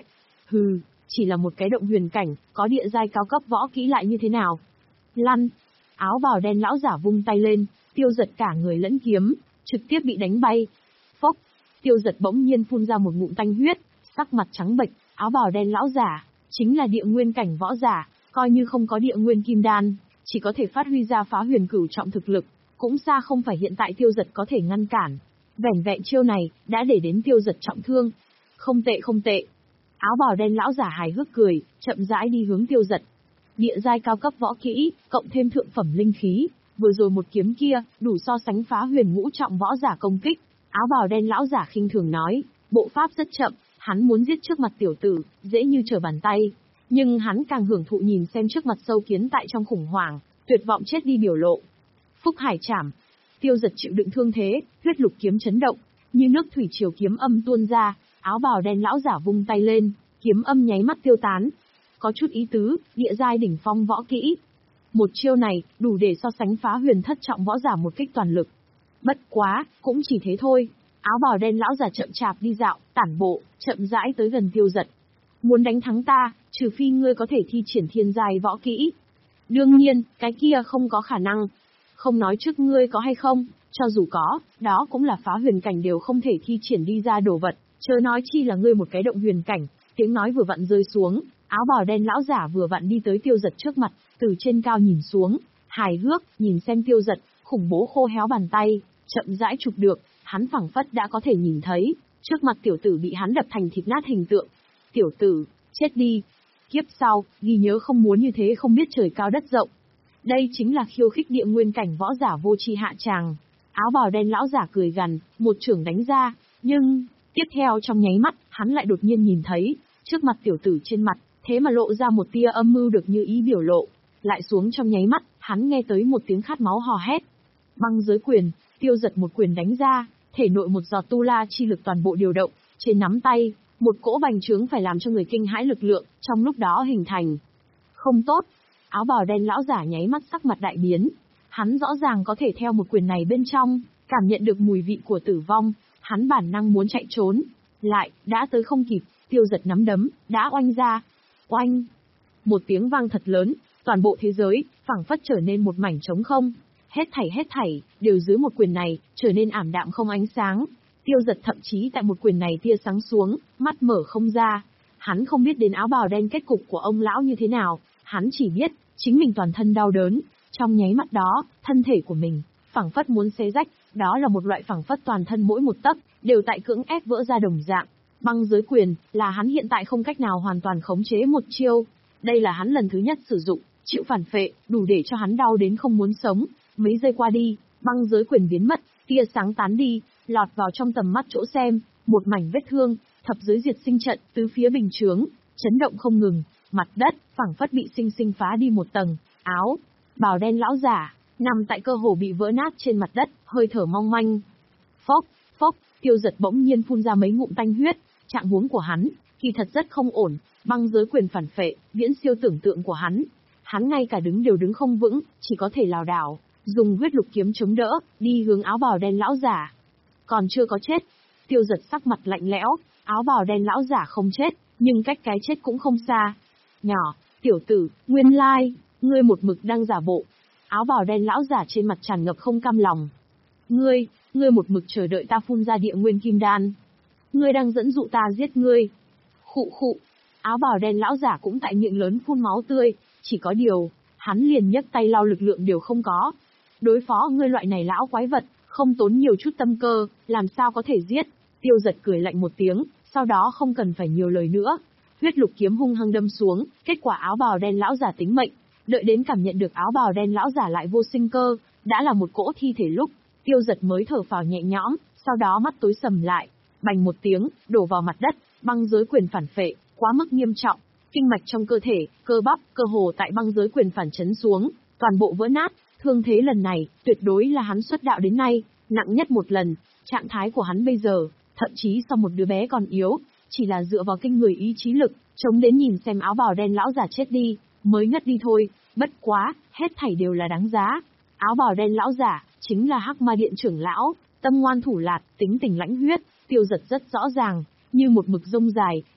Hừ, chỉ là một cái động huyền cảnh, có địa giai cao cấp võ kỹ lại như thế nào? Lăn! Áo bào đen lão giả vung tay lên, Tiêu Dật cả người lẫn kiếm, trực tiếp bị đánh bay. Phốc! Tiêu Dật bỗng nhiên phun ra một ngụm tanh huyết, sắc mặt trắng bệch, áo bào đen lão giả, chính là địa nguyên cảnh võ giả, coi như không có địa nguyên kim đan, chỉ có thể phát huy ra phá huyền cửu trọng thực lực, cũng xa không phải hiện tại Tiêu Dật có thể ngăn cản. Vẻn vẹn chiêu này, đã để đến Tiêu Dật trọng thương. Không tệ không tệ. Áo bào đen lão giả hài hước cười, chậm rãi đi hướng Tiêu Dật. Địa giai cao cấp võ kỹ, cộng thêm thượng phẩm linh khí, vừa rồi một kiếm kia, đủ so sánh phá huyền ngũ trọng võ giả công kích. Áo bào đen lão giả khinh thường nói, bộ pháp rất chậm, hắn muốn giết trước mặt tiểu tử, dễ như trở bàn tay. Nhưng hắn càng hưởng thụ nhìn xem trước mặt sâu kiến tại trong khủng hoảng, tuyệt vọng chết đi biểu lộ. Phúc Hải Trảm. Tiêu Dật chịu đựng thương thế, huyết lục kiếm chấn động, như nước thủy triều kiếm âm tuôn ra, áo bào đen lão giả vung tay lên, kiếm âm nháy mắt tiêu tán. Có chút ý tứ, địa giai đỉnh phong võ kỹ. Một chiêu này, đủ để so sánh phá huyền thất trọng võ giả một kích toàn lực. Bất quá, cũng chỉ thế thôi. Áo bào đen lão giả chậm chạp đi dạo, tản bộ, chậm rãi tới gần Tiêu Dật. Muốn đánh thắng ta, trừ phi ngươi có thể thi triển thiên giai võ kỹ. Đương nhiên, cái kia không có khả năng. Không nói trước ngươi có hay không, cho dù có, đó cũng là phá huyền cảnh đều không thể thi triển đi ra đồ vật, chớ nói chi là ngươi một cái động huyền cảnh. Tiếng nói vừa vặn rơi xuống, áo bào đen lão giả vừa vặn đi tới Tiêu Dật trước mặt, từ trên cao nhìn xuống, hài hước, nhìn xem Tiêu Dật, khủng bố khô héo bàn tay, chậm rãi chụp được, hắn phảng phất đã có thể nhìn thấy, trước mặt tiểu tử bị hắn đập thành thịt nát hình tượng. Tiểu tử, chết đi. Kiếp sau, ghi nhớ không muốn như thế không biết trời cao đất rộng. Đây chính là khiêu khích địa nguyên cảnh võ giả vô tri hạ tràng. Áo bào đen lão giả cười gằn, một chưởng đánh ra, nhưng, tiếp theo trong nháy mắt, hắn lại đột nhiên nhìn thấy, trước mặt tiểu tử trên mặt, thế mà lộ ra một tia âm mưu được như ý biểu lộ. Lại xuống trong nháy mắt, hắn nghe tới một tiếng khát máu hò hét. Băng giới quyền, Tiêu Dật một quyền đánh ra, thể nội một giọt tu la chi lực toàn bộ điều động, trên nắm tay, một cỗ bành trướng phải làm cho người kinh hãi lực lượng, trong lúc đó hình thành. Không tốt. Áo bào đen lão giả nháy mắt sắc mặt đại biến. Hắn rõ ràng có thể theo một quyền này bên trong, cảm nhận được mùi vị của tử vong, hắn bản năng muốn chạy trốn. Lại, đã tới không kịp, Tiêu Dật nắm đấm, đã oanh ra. Oanh! Một tiếng vang thật lớn, toàn bộ thế giới, phảng phất trở nên một mảnh trống không. Hết thảy hết thảy, đều dưới một quyền này, trở nên ảm đạm không ánh sáng. Tiêu Dật thậm chí tại một quyền này tia sáng xuống, mắt mở không ra. Hắn không biết đến áo bào đen kết cục của ông lão như thế nào, hắn chỉ biết, chính mình toàn thân đau đớn. Trong nháy mắt đó, thân thể của mình, phảng phất muốn xé rách, đó là một loại phảng phất toàn thân mỗi một tấc, đều tại cưỡng ép vỡ ra đồng dạng. Băng giới quyền, là hắn hiện tại không cách nào hoàn toàn khống chế một chiêu. Đây là hắn lần thứ nhất sử dụng, chịu phản phệ, đủ để cho hắn đau đến không muốn sống. Mấy giây qua đi, băng giới quyền biến mất, tia sáng tán đi, lọt vào trong tầm mắt chỗ xem, một mảnh vết thương, thập giới diệt sinh trận, tứ phía bình chướng, chấn động không ngừng, mặt đất, phảng phất bị sinh sinh phá đi một tầng, áo, bào đen lão giả, nằm tại cơ hồ bị vỡ nát trên mặt đất, hơi thở mong manh. Phốc, phốc, Tiêu Dật bỗng nhiên phun ra mấy ngụm tanh huyết, trạng huống của hắn, kỳ thật rất không ổn, băng giới quyền phản phệ, viễn siêu tưởng tượng của hắn. Hắn ngay cả đứng đều đứng không vững, chỉ có thể lảo đảo, dùng huyết lục kiếm chống đỡ, đi hướng áo bào đen lão giả. Còn chưa có chết. Tiêu Dật sắc mặt lạnh lẽo, áo bào đen lão giả không chết, nhưng cách cái chết cũng không xa. Nhỏ, tiểu tử, nguyên lai, ngươi một mực đang giả bộ. Áo bào đen lão giả trên mặt tràn ngập không cam lòng. Ngươi, ngươi một mực chờ đợi ta phun ra địa nguyên kim đan. Ngươi đang dẫn dụ ta giết ngươi. Khụ khụ. Áo bào đen lão giả cũng tại miệng lớn phun máu tươi, chỉ có điều, hắn liền nhấc tay lau lực lượng đều không có. Đối phó ngươi loại này lão quái vật, không tốn nhiều chút tâm cơ, làm sao có thể giết. Tiêu Dật cười lạnh một tiếng, sau đó không cần phải nhiều lời nữa. Huyết lục kiếm hung hăng đâm xuống, kết quả áo bào đen lão giả tính mệnh. Đợi đến cảm nhận được áo bào đen lão giả lại vô sinh cơ, đã là một cỗ thi thể lúc, Tiêu Dật mới thở phào nhẹ nhõm, sau đó mắt tối sầm lại, bành một tiếng, đổ vào mặt đất, băng giới quyền phản phệ, quá mức nghiêm trọng, kinh mạch trong cơ thể, cơ bắp, cơ hồ tại băng giới quyền phản chấn xuống, toàn bộ vỡ nát. Thương thế lần này, tuyệt đối là hắn xuất đạo đến nay, nặng nhất một lần. Trạng thái của hắn bây giờ, thậm chí so một đứa bé còn yếu, chỉ là dựa vào kinh người ý chí lực, chống đến nhìn xem áo bào đen lão giả chết đi, mới ngất đi thôi. Bất quá, hết thảy đều là đáng giá. Áo bào đen lão giả, chính là Hắc Ma Điện trưởng lão, tâm ngoan thủ lạt, tính tình lãnh huyết. Tiêu Dật rất rõ ràng, như một mực rông dài,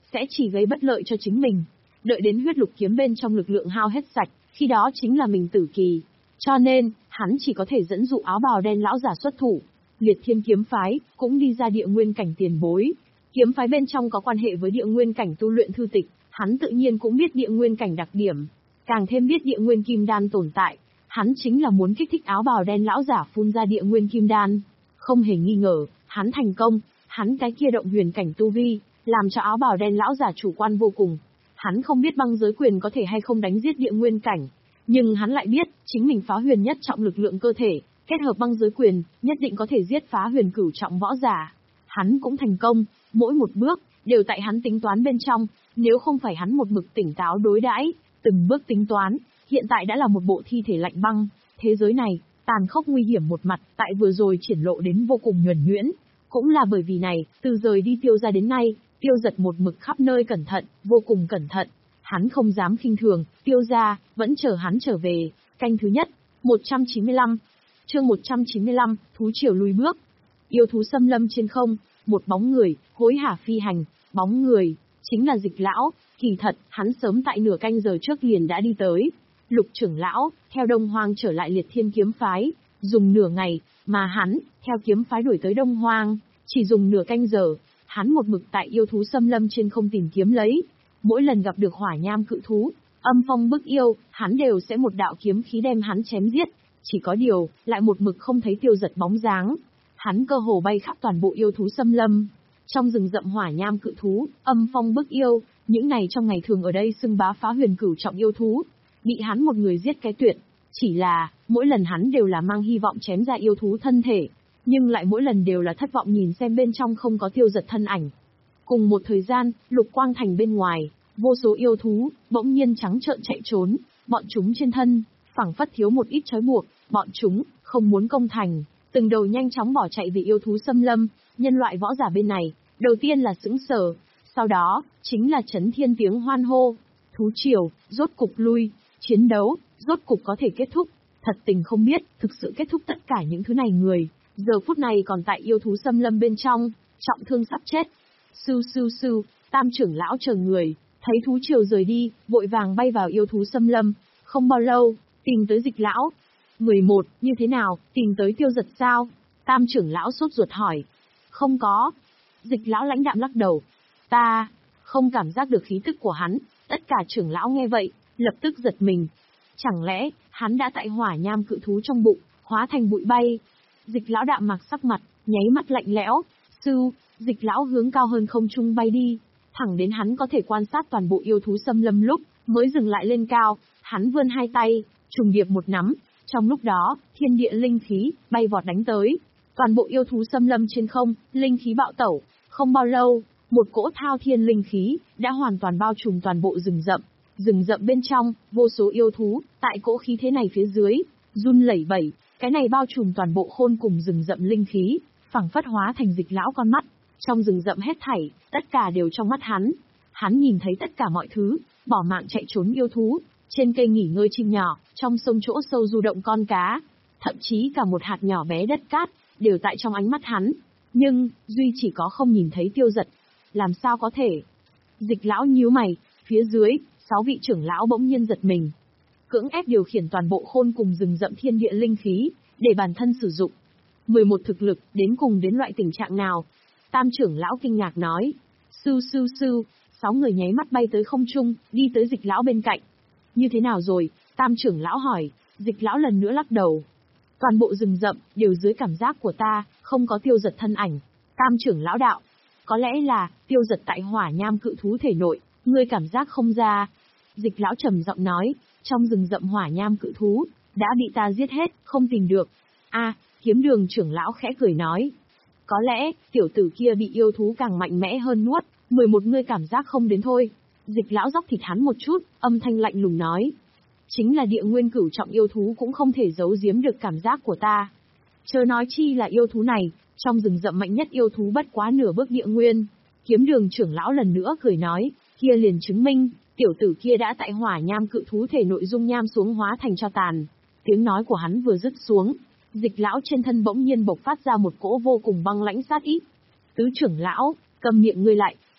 sẽ chỉ gây bất lợi cho chính mình. Đợi đến huyết lục kiếm bên trong lực lượng hao hết sạch, khi đó chính là mình tử kỳ. Cho nên, hắn chỉ có thể dẫn dụ áo bào đen lão giả xuất thủ. Liệt Thiên kiếm phái cũng đi ra địa nguyên cảnh tiền bối. Kiếm phái bên trong có quan hệ với địa nguyên cảnh tu luyện thư tịch, hắn tự nhiên cũng biết địa nguyên cảnh đặc điểm, càng thêm biết địa nguyên kim đan tồn tại. Hắn chính là muốn kích thích áo bào đen lão giả phun ra địa nguyên kim đan. Không hề nghi ngờ, hắn thành công, hắn cái kia động huyền cảnh tu vi, làm cho áo bào đen lão giả chủ quan vô cùng. Hắn không biết băng giới quyền có thể hay không đánh giết địa nguyên cảnh, nhưng hắn lại biết, chính mình phá huyền nhất trọng lực lượng cơ thể, kết hợp băng giới quyền, nhất định có thể giết phá huyền cửu trọng võ giả. Hắn cũng thành công, mỗi một bước, đều tại hắn tính toán bên trong, nếu không phải hắn một mực tỉnh táo đối đãi, từng bước tính toán, hiện tại đã là một bộ thi thể lạnh băng. Thế giới này, tàn khốc nguy hiểm một mặt, tại vừa rồi triển lộ đến vô cùng nhuần nhuyễn. Cũng là bởi vì này, từ rời đi Tiêu gia đến nay, Tiêu Giật một mực khắp nơi cẩn thận, vô cùng cẩn thận. Hắn không dám khinh thường, Tiêu gia vẫn chờ hắn trở về. Canh thứ nhất, một trăm chín mươi lăm. Chương một trăm chín mươi lăm, thú triều lùi bước. Yêu thú xâm lâm trên không, một bóng người, hối hả phi hành, bóng người, chính là Dịch lão. Kỳ thật, hắn sớm tại nửa canh giờ trước liền đã đi tới. Lục trưởng lão, theo Đông Hoang trở lại Liệt Thiên kiếm phái, dùng nửa ngày, mà hắn, theo kiếm phái đuổi tới Đông Hoang, chỉ dùng nửa canh giờ. Hắn một mực tại yêu thú xâm lâm trên không tìm kiếm lấy. Mỗi lần gặp được hỏa nham cự thú, âm phong bức yêu, hắn đều sẽ một đạo kiếm khí đem hắn chém giết. Chỉ có điều, lại một mực không thấy Tiêu Giật bóng dáng. Hắn cơ hồ bay khắp toàn bộ yêu thú xâm lâm. Trong rừng rậm hỏa nham cự thú, âm phong bức yêu, những này trong ngày thường ở đây xưng bá phá huyền cửu trọng yêu thú, bị hắn một người giết cái tuyệt. Chỉ là, mỗi lần hắn đều là mang hy vọng chém ra yêu thú thân thể, nhưng lại mỗi lần đều là thất vọng nhìn xem bên trong không có Tiêu Giật thân ảnh. Cùng một thời gian, Lục Quang Thành bên ngoài, vô số yêu thú, bỗng nhiên trắng trợn chạy trốn, bọn chúng trên thân, phảng phất thiếu một ít trói buộc, bọn chúng, không muốn công thành, từng đầu nhanh chóng bỏ chạy về yêu thú xâm lâm. Nhân loại võ giả bên này, đầu tiên là sững sờ, sau đó, chính là chấn thiên tiếng hoan hô. Thú triều, rốt cục lui, chiến đấu, rốt cục có thể kết thúc. Thật tình không biết, thực sự kết thúc tất cả những thứ này người, giờ phút này còn tại yêu thú xâm lâm bên trong, trọng thương sắp chết. Sưu sưu sưu, Tam trưởng lão chờ người, thấy thú triều rời đi, vội vàng bay vào yêu thú xâm lâm. Không bao lâu, tìm tới Dịch lão. mười một, như thế nào, tìm tới Tiêu Giật sao? Tam trưởng lão sốt ruột hỏi. Không có. Dịch lão lãnh đạm lắc đầu. Ta, không cảm giác được khí tức của hắn. Tất cả trưởng lão nghe vậy, lập tức giật mình. Chẳng lẽ, hắn đã tại hỏa nham cự thú trong bụng, hóa thành bụi bay? Dịch lão đạm mặc sắc mặt, nháy mắt lạnh lẽo. Sưu, Dịch lão hướng cao hơn không trung bay đi, thẳng đến hắn có thể quan sát toàn bộ yêu thú xâm lâm lúc, mới dừng lại lên cao. Hắn vươn hai tay, trùng điệp một nắm, trong lúc đó, thiên địa linh khí, bay vọt đánh tới. Toàn bộ yêu thú xâm lâm trên không, linh khí bạo tẩu, không bao lâu, một cỗ thao thiên linh khí, đã hoàn toàn bao trùm toàn bộ rừng rậm. Rừng rậm bên trong, vô số yêu thú, tại cỗ khí thế này phía dưới, run lẩy bẩy, cái này bao trùm toàn bộ khôn cùng rừng rậm linh khí, phảng phất hóa thành Dịch lão con mắt. Trong rừng rậm hết thảy, tất cả đều trong mắt hắn. Hắn nhìn thấy tất cả mọi thứ, bỏ mạng chạy trốn yêu thú, trên cây nghỉ ngơi chim nhỏ, trong sông chỗ sâu du động con cá, thậm chí cả một hạt nhỏ bé đất cát, đều tại trong ánh mắt hắn. Nhưng, duy chỉ có không nhìn thấy Tiêu Giật. Làm sao có thể? Dịch lão nhíu mày, phía dưới, sáu vị trưởng lão bỗng nhiên giật mình. Cưỡng ép điều khiển toàn bộ khôn cùng rừng rậm thiên địa linh khí, để bản thân sử dụng. mười một thực lực, đến cùng đến loại tình trạng nào? Tam trưởng lão kinh ngạc nói. Sưu sưu sưu, sáu người nháy mắt bay tới không trung, đi tới Dịch lão bên cạnh. Như thế nào rồi? Tam trưởng lão hỏi. Dịch lão lần nữa lắc đầu. Toàn bộ rừng rậm, đều dưới cảm giác của ta, không có Tiêu Giật thân ảnh. Tam trưởng lão đạo. Có lẽ là, Tiêu Giật tại hỏa nham cự thú thể nội, ngươi cảm giác không ra. Dịch lão trầm giọng nói, trong rừng rậm hỏa nham cự thú, đã bị ta giết hết, không tìm được. A, Kiếm Đường trưởng lão khẽ cười nói. Có lẽ, tiểu tử kia bị yêu thú càng mạnh mẽ hơn nuốt, mười một ngươi cảm giác không đến thôi. Dịch lão dóc thịt hắn một chút, âm thanh lạnh lùng nói. Chính là địa nguyên cửu trọng yêu thú cũng không thể giấu giếm được cảm giác của ta. Chớ nói chi là yêu thú này, trong rừng rậm mạnh nhất yêu thú bất quá nửa bước địa nguyên. Kiếm Đường trưởng lão lần nữa cười nói, kia liền chứng minh, tiểu tử kia đã tại hỏa nham cự thú thể nội dung nham xuống hóa thành cho tàn. Tiếng nói của hắn vừa dứt xuống, Dịch lão trên thân bỗng nhiên bộc phát ra một cỗ vô cùng băng lãnh sát ý. Tứ trưởng lão, cầm miệng ngươi lại,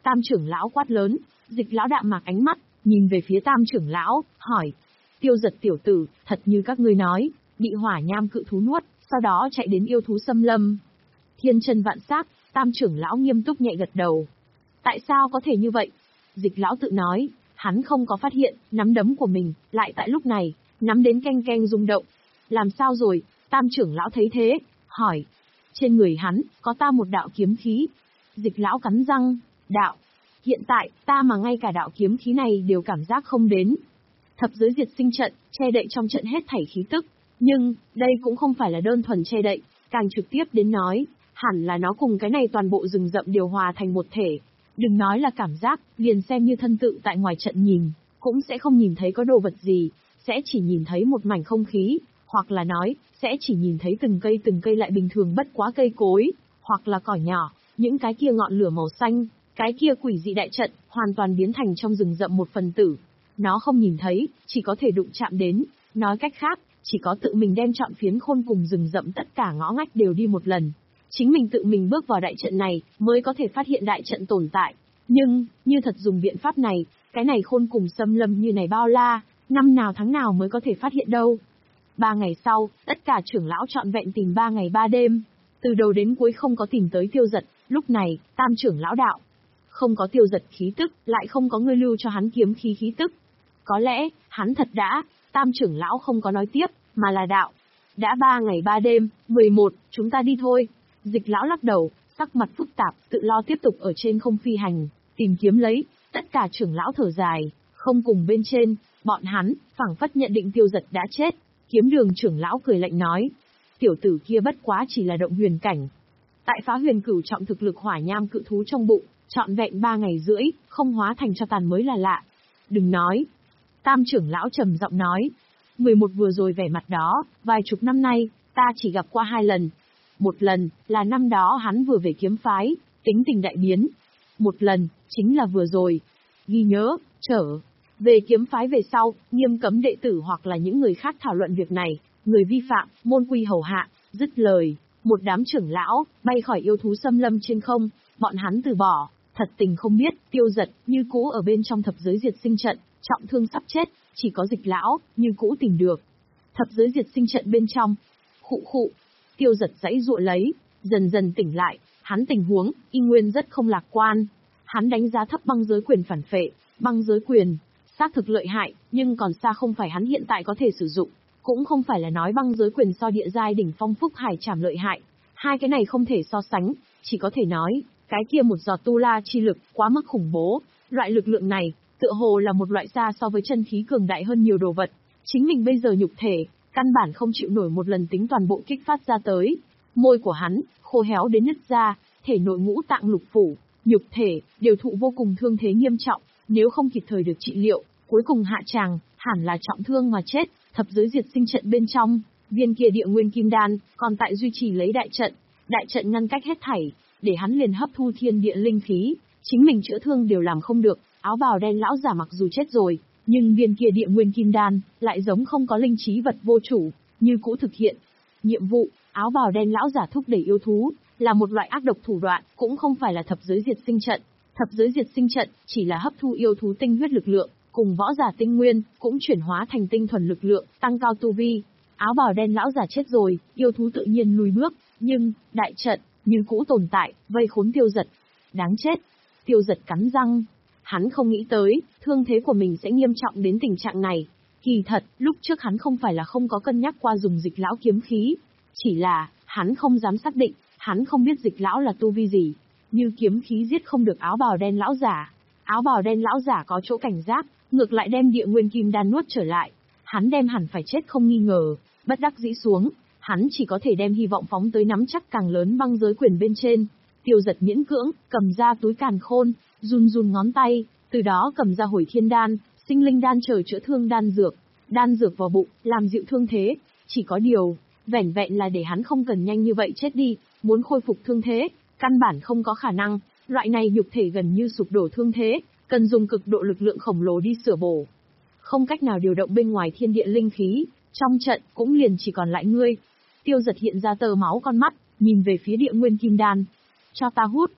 Tam trưởng lão quát lớn. Dịch lão đạm mạc ánh mắt, nhìn về phía tam trưởng lão, hỏi. Tiêu Giật tiểu tử, thật như các ngươi nói, bị hỏa nham cự thú nuốt, sau đó chạy đến yêu thú xâm lâm. Thiên chân vạn sắc, tam trưởng lão nghiêm túc nhẹ gật đầu. Tại sao có thể như vậy? Dịch lão tự nói, hắn không có phát hiện, nắm đấm của mình, lại tại lúc này, nắm đến keng keng rung động. Làm sao rồi? Tam trưởng lão thấy thế, hỏi. Trên người hắn, có ta một đạo kiếm khí. Dịch lão cắn răng, đạo. Hiện tại, ta mà ngay cả đạo kiếm khí này đều cảm giác không đến. Thập giới diệt sinh trận, che đậy trong trận hết thảy khí tức. Nhưng, đây cũng không phải là đơn thuần che đậy, càng trực tiếp đến nói, hẳn là nó cùng cái này toàn bộ rừng rậm điều hòa thành một thể. Đừng nói là cảm giác, liền xem như thân tự tại ngoài trận nhìn, cũng sẽ không nhìn thấy có đồ vật gì, sẽ chỉ nhìn thấy một mảnh không khí, hoặc là nói, sẽ chỉ nhìn thấy từng cây từng cây lại bình thường bất quá cây cối, hoặc là cỏ nhỏ, những cái kia ngọn lửa màu xanh, cái kia quỷ dị đại trận, hoàn toàn biến thành trong rừng rậm một phần tử. Nó không nhìn thấy, chỉ có thể đụng chạm đến, nói cách khác, chỉ có tự mình đem chọn phiến khôn cùng rừng rậm tất cả ngõ ngách đều đi một lần. Chính mình tự mình bước vào đại trận này, mới có thể phát hiện đại trận tồn tại. Nhưng, như thật dùng biện pháp này, cái này khôn cùng xâm lâm như này bao la, năm nào tháng nào mới có thể phát hiện đâu. Ba ngày sau, tất cả trưởng lão trọn vẹn tìm ba ngày ba đêm. Từ đầu đến cuối không có tìm tới Tiêu Giật, lúc này, tam trưởng lão đạo. Không có Tiêu Giật khí tức, lại không có ngươi lưu cho hắn kiếm khí khí tức. Có lẽ, hắn thật đã, tam trưởng lão không có nói tiếp, mà là đạo. Đã ba ngày ba đêm, mười một, chúng ta đi thôi. Dịch lão lắc đầu, sắc mặt phức tạp, tự lo tiếp tục ở trên không phi hành, tìm kiếm lấy, tất cả trưởng lão thở dài, không cùng bên trên, bọn hắn, phảng phất nhận định Tiêu Giật đã chết. Kiếm đường trưởng lão cười lạnh nói, tiểu tử kia bất quá chỉ là động huyền cảnh. Tại phá huyền cửu trọng thực lực hỏa nham cự thú trong bụng, trọn vẹn ba ngày rưỡi, không hóa thành cho tàn mới là lạ. Đừng nói. Tam trưởng lão trầm giọng nói, mười một vừa rồi vẻ mặt đó, vài chục năm nay, ta chỉ gặp qua hai lần. Một lần, là năm đó hắn vừa về kiếm phái, tính tình đại biến. Một lần, chính là vừa rồi. Ghi nhớ, trở về kiếm phái về sau, nghiêm cấm đệ tử hoặc là những người khác thảo luận việc này, người vi phạm, môn quy hầu hạ, dứt lời. Một đám trưởng lão, bay khỏi yêu thú xâm lâm trên không, bọn hắn từ bỏ, thật tình không biết, Tiêu Giật, như cũ ở bên trong thập giới diệt sinh trận, trọng thương sắp chết, chỉ có Dịch lão, như cũ tìm được. Thập giới diệt sinh trận bên trong, khụ khụ, Tiêu Giật giãy giụa lấy, dần dần tỉnh lại, hắn tình huống, y nguyên rất không lạc quan. Hắn đánh giá thấp băng giới quyền phản phệ, băng giới quyền, xác thực lợi hại, nhưng còn xa không phải hắn hiện tại có thể sử dụng. Cũng không phải là nói băng giới quyền so địa giai đỉnh phong phúc hải trảm lợi hại. Hai cái này không thể so sánh, chỉ có thể nói, cái kia một giọt tu la chi lực, quá mức khủng bố. Loại lực lượng này, tựa hồ là một loại xa so với chân khí cường đại hơn nhiều đồ vật. Chính mình bây giờ nhục thể, căn bản không chịu nổi một lần tính toàn bộ kích phát ra tới. Môi của hắn, khô héo đến nứt ra, thể nội ngũ tạng lục phủ, nhục thể, đều thụ vô cùng thương thế nghiêm trọng. Nếu không kịp thời được trị liệu, cuối cùng hạ tràng, hẳn là trọng thương mà chết. Thập giới diệt sinh trận bên trong, viên kia địa nguyên kim đan, còn tại duy trì lấy đại trận. Đại trận ngăn cách hết thảy, để hắn liền hấp thu thiên địa linh khí. Chính mình chữa thương đều làm không được, áo bào đen lão giả mặc dù chết rồi, nhưng viên kia địa nguyên kim đan, lại giống không có linh trí vật vô chủ, như cũ thực hiện. Nhiệm vụ, áo bào đen lão giả thúc đẩy yêu thú, là một loại ác độc thủ đoạn, cũng không phải là thập giới diệt sinh trận. Thập giới diệt sinh trận, chỉ là hấp thu yêu thú tinh huyết lực lượng, cùng võ giả tinh nguyên, cũng chuyển hóa thành tinh thuần lực lượng, tăng cao tu vi. Áo bào đen lão giả chết rồi, yêu thú tự nhiên lùi bước, nhưng, đại trận, như cũ tồn tại, vây khốn Tiêu Giật. Đáng chết. Tiêu Giật cắn răng. Hắn không nghĩ tới, thương thế của mình sẽ nghiêm trọng đến tình trạng này. Kỳ thật, lúc trước hắn không phải là không có cân nhắc qua dùng Dịch lão kiếm khí. Chỉ là, hắn không dám xác định, hắn không biết Dịch lão là tu vi gì. Như kiếm khí giết không được áo bào đen lão giả. Áo bào đen lão giả có chỗ cảnh giác, ngược lại đem địa nguyên kim đan nuốt trở lại. Hắn đem hẳn phải chết không nghi ngờ, bất đắc dĩ xuống, hắn chỉ có thể đem hy vọng phóng tới nắm chắc càng lớn băng giới quyền bên trên. Tiêu Giật miễn cưỡng, cầm ra túi càn khôn, run run ngón tay, từ đó cầm ra hồi thiên đan, sinh linh đan chờ chữa thương đan dược, đan dược vào bụng, làm dịu thương thế. Chỉ có điều, vẻn vẹn là để hắn không cần nhanh như vậy chết đi, muốn khôi phục thương thế, căn bản không có khả năng. Loại này nhục thể gần như sụp đổ thương thế, cần dùng cực độ lực lượng khổng lồ đi sửa bổ. Không cách nào điều động bên ngoài thiên địa linh khí, trong trận cũng liền chỉ còn lại ngươi. Tiêu Giật hiện ra tờ máu con mắt, nhìn về phía địa nguyên kim đan. Cho ta hút.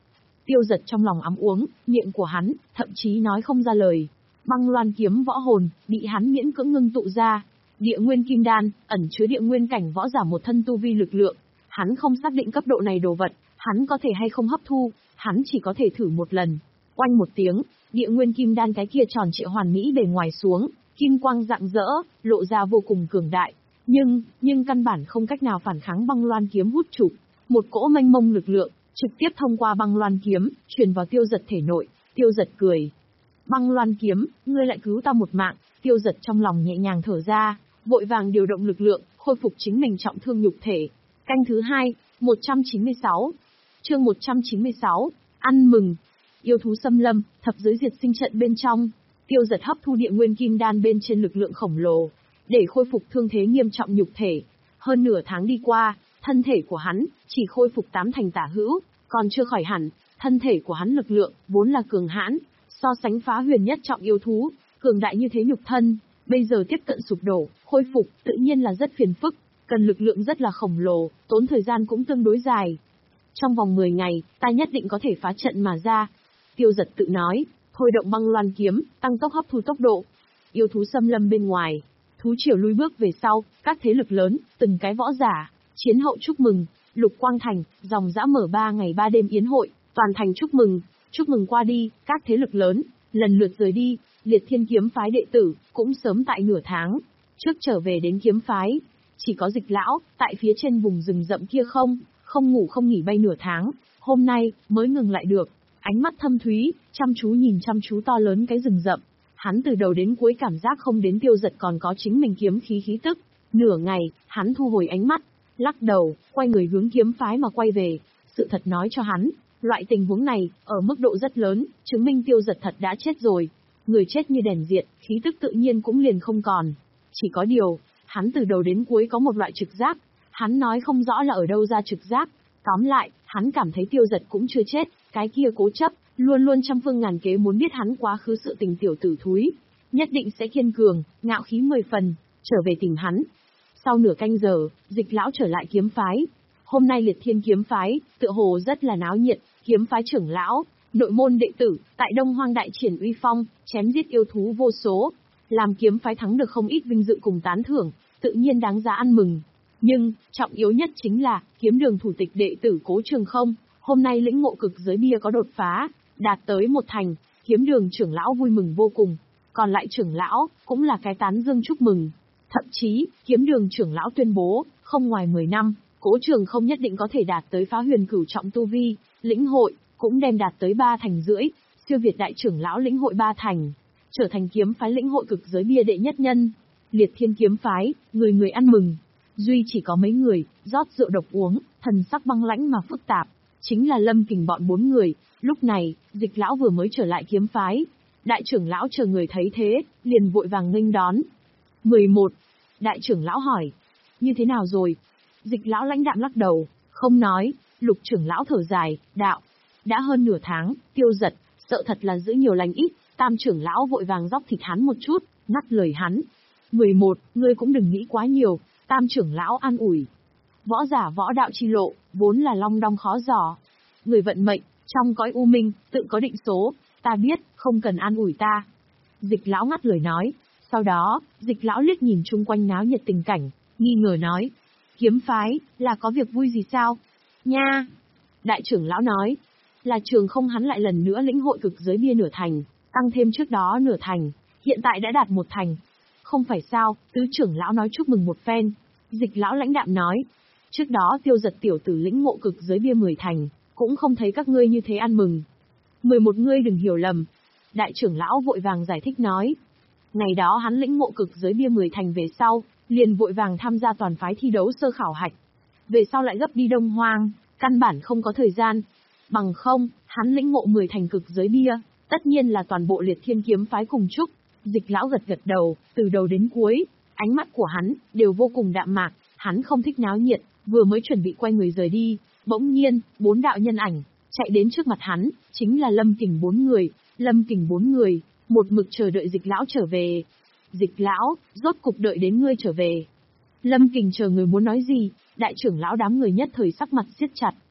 Tiêu Dật trong lòng ấm uống, miệng của hắn, thậm chí nói không ra lời. Băng loan kiếm võ hồn, bị hắn miễn cưỡng ngưng tụ ra. Địa nguyên kim đan, ẩn chứa địa nguyên cảnh võ giả một thân tu vi lực lượng. Hắn không xác định cấp độ này đồ vật, hắn có thể hay không hấp thu, hắn chỉ có thể thử một lần. Oanh một tiếng, địa nguyên kim đan cái kia tròn trịa hoàn mỹ bề ngoài xuống, kim quang rạng rỡ, lộ ra vô cùng cường đại. Nhưng, nhưng căn bản không cách nào phản kháng băng loan kiếm hút trục. Một cỗ mênh mông lực lượng, trực tiếp thông qua băng loan kiếm, truyền vào Tiêu Dật thể nội. Tiêu Dật cười. Băng loan kiếm, ngươi lại cứu ta một mạng. Tiêu Dật trong lòng nhẹ nhàng thở ra, vội vàng điều động lực lượng, khôi phục chính mình trọng thương nhục thể. Canh thứ hai, một trăm chín mươi sáu. Chương một trăm chín mươi sáu, ăn mừng. Yêu thú xâm lâm, thập giới diệt sinh trận bên trong. Tiêu Dật hấp thu địa nguyên kim đan bên trên lực lượng khổng lồ, để khôi phục thương thế nghiêm trọng nhục thể. Hơn nửa tháng đi qua, thân thể của hắn chỉ khôi phục tám thành tả hữu, còn chưa khỏi hẳn. Thân thể của hắn lực lượng vốn là cường hãn, so sánh phá huyền nhất trọng yêu thú, cường đại như thế nhục thân, bây giờ tiếp cận sụp đổ, khôi phục tự nhiên là rất phiền phức, cần lực lượng rất là khổng lồ, tốn thời gian cũng tương đối dài. Trong vòng mười ngày, ta nhất định có thể phá trận mà ra. Tiêu Dật tự nói, thôi động băng loan kiếm, tăng tốc hấp thu tốc độ. Yêu thú xâm lâm bên ngoài, thú triều lui bước về sau, các thế lực lớn, từng cái võ giả, chiến hậu chúc mừng. Lục Quang Thành, dòng dã mở ba ngày ba đêm yến hội, toàn thành chúc mừng, chúc mừng qua đi, các thế lực lớn, lần lượt rời đi, Liệt Thiên kiếm phái đệ tử, cũng sớm tại nửa tháng, trước trở về đến kiếm phái. Chỉ có Dịch lão, tại phía trên vùng rừng rậm kia không, không ngủ không nghỉ bay nửa tháng, hôm nay, mới ngừng lại được, ánh mắt thâm thúy, chăm chú nhìn chăm chú to lớn cái rừng rậm. Hắn từ đầu đến cuối cảm giác không đến Tiêu Dật còn có chính mình kiếm khí khí tức, nửa ngày, hắn thu hồi ánh mắt, lắc đầu, quay người hướng kiếm phái mà quay về. Sự thật nói cho hắn, loại tình huống này, ở mức độ rất lớn, chứng minh Tiêu Dật thật đã chết rồi. Người chết như đèn diệt, khí tức tự nhiên cũng liền không còn. Chỉ có điều, hắn từ đầu đến cuối có một loại trực giác, hắn nói không rõ là ở đâu ra trực giác. Tóm lại, hắn cảm thấy Tiêu Dật cũng chưa chết, cái kia cố chấp, luôn luôn trăm phương ngàn kế muốn biết hắn quá khứ sự tình tiểu tử thúi. Nhất định sẽ kiên cường, ngạo khí mười phần, trở về tìm hắn. Sau nửa canh giờ, Dịch lão trở lại kiếm phái. Hôm nay Liệt Thiên kiếm phái, tựa hồ rất là náo nhiệt, kiếm phái trưởng lão, nội môn đệ tử, tại Đông Hoang đại triển uy phong, chém giết yêu thú vô số. Làm kiếm phái thắng được không ít vinh dự cùng tán thưởng, tự nhiên đáng giá ăn mừng. Nhưng, trọng yếu nhất chính là, kiếm đường thủ tịch đệ tử Cố Trường Không, hôm nay lĩnh ngộ cực giới bia có đột phá, đạt tới một thành, kiếm đường trưởng lão vui mừng vô cùng. Còn lại trưởng lão, cũng là cái tán dương chúc mừng. Thậm chí, kiếm đường trưởng lão tuyên bố, không ngoài mười năm, Cố Trường Không nhất định có thể đạt tới phá huyền cửu trọng tu vi, lĩnh hội, cũng đem đạt tới ba thành rưỡi, siêu việt đại trưởng lão lĩnh hội ba thành, trở thành kiếm phái lĩnh hội cực giới bia đệ nhất nhân. Liệt Thiên kiếm phái, người người ăn mừng. Duy chỉ có mấy người, rót rượu độc uống, thần sắc băng lãnh mà phức tạp. Chính là Lâm Kình bọn bốn người, lúc này, Dịch lão vừa mới trở lại kiếm phái. Đại trưởng lão chờ người thấy thế, liền vội vàng nghênh đón. mười một. Đại trưởng lão hỏi, như thế nào rồi? Dịch lão lãnh đạm lắc đầu, không nói. Lục trưởng lão thở dài, đạo, đã hơn nửa tháng, Tiêu Dật, sợ thật là giữ nhiều lành ít. Tam trưởng lão vội vàng dóc thịt hắn một chút, ngắt lời hắn. mười một, ngươi cũng đừng nghĩ quá nhiều. Tam trưởng lão an ủi. Võ giả võ đạo chi lộ, vốn là long đong khó dò. Người vận mệnh, trong cõi u minh, tự có định số, ta biết, không cần an ủi ta. Dịch lão ngắt lời nói, sau đó, dịch lão liếc nhìn chung quanh náo nhiệt tình cảnh, nghi ngờ nói. Kiếm phái, là có việc vui gì sao? Nha! Đại trưởng lão nói, là Trường Không hắn lại lần nữa lĩnh hội cực giới bia nửa thành, tăng thêm trước đó nửa thành, hiện tại đã đạt một thành. Không phải sao, tứ trưởng lão nói chúc mừng một phen. Dịch lão lãnh đạm nói, trước đó Tiêu Dật tiểu tử lĩnh ngộ cực giới bia mười thành, cũng không thấy các ngươi như thế ăn mừng. Mười một ngươi đừng hiểu lầm. Đại trưởng lão vội vàng giải thích nói. Ngày đó hắn lĩnh ngộ cực giới bia mười thành về sau, liền vội vàng tham gia toàn phái thi đấu sơ khảo hạch. Về sau lại gấp đi Đông Hoang, căn bản không có thời gian. Bằng không, hắn lĩnh ngộ mười thành cực giới bia, tất nhiên là toàn bộ Liệt Thiên kiếm phái cùng chúc. Dịch lão gật gật đầu, từ đầu đến cuối, ánh mắt của hắn đều vô cùng đạm mạc, hắn không thích náo nhiệt, vừa mới chuẩn bị quay người rời đi, bỗng nhiên, bốn đạo nhân ảnh chạy đến trước mặt hắn, chính là Lâm Kình bốn người, Lâm Kình bốn người, một mực chờ đợi Dịch lão trở về. Dịch lão, rốt cục đợi đến ngươi trở về. Lâm Kình chờ người muốn nói gì, đại trưởng lão đám người nhất thời sắc mặt siết chặt.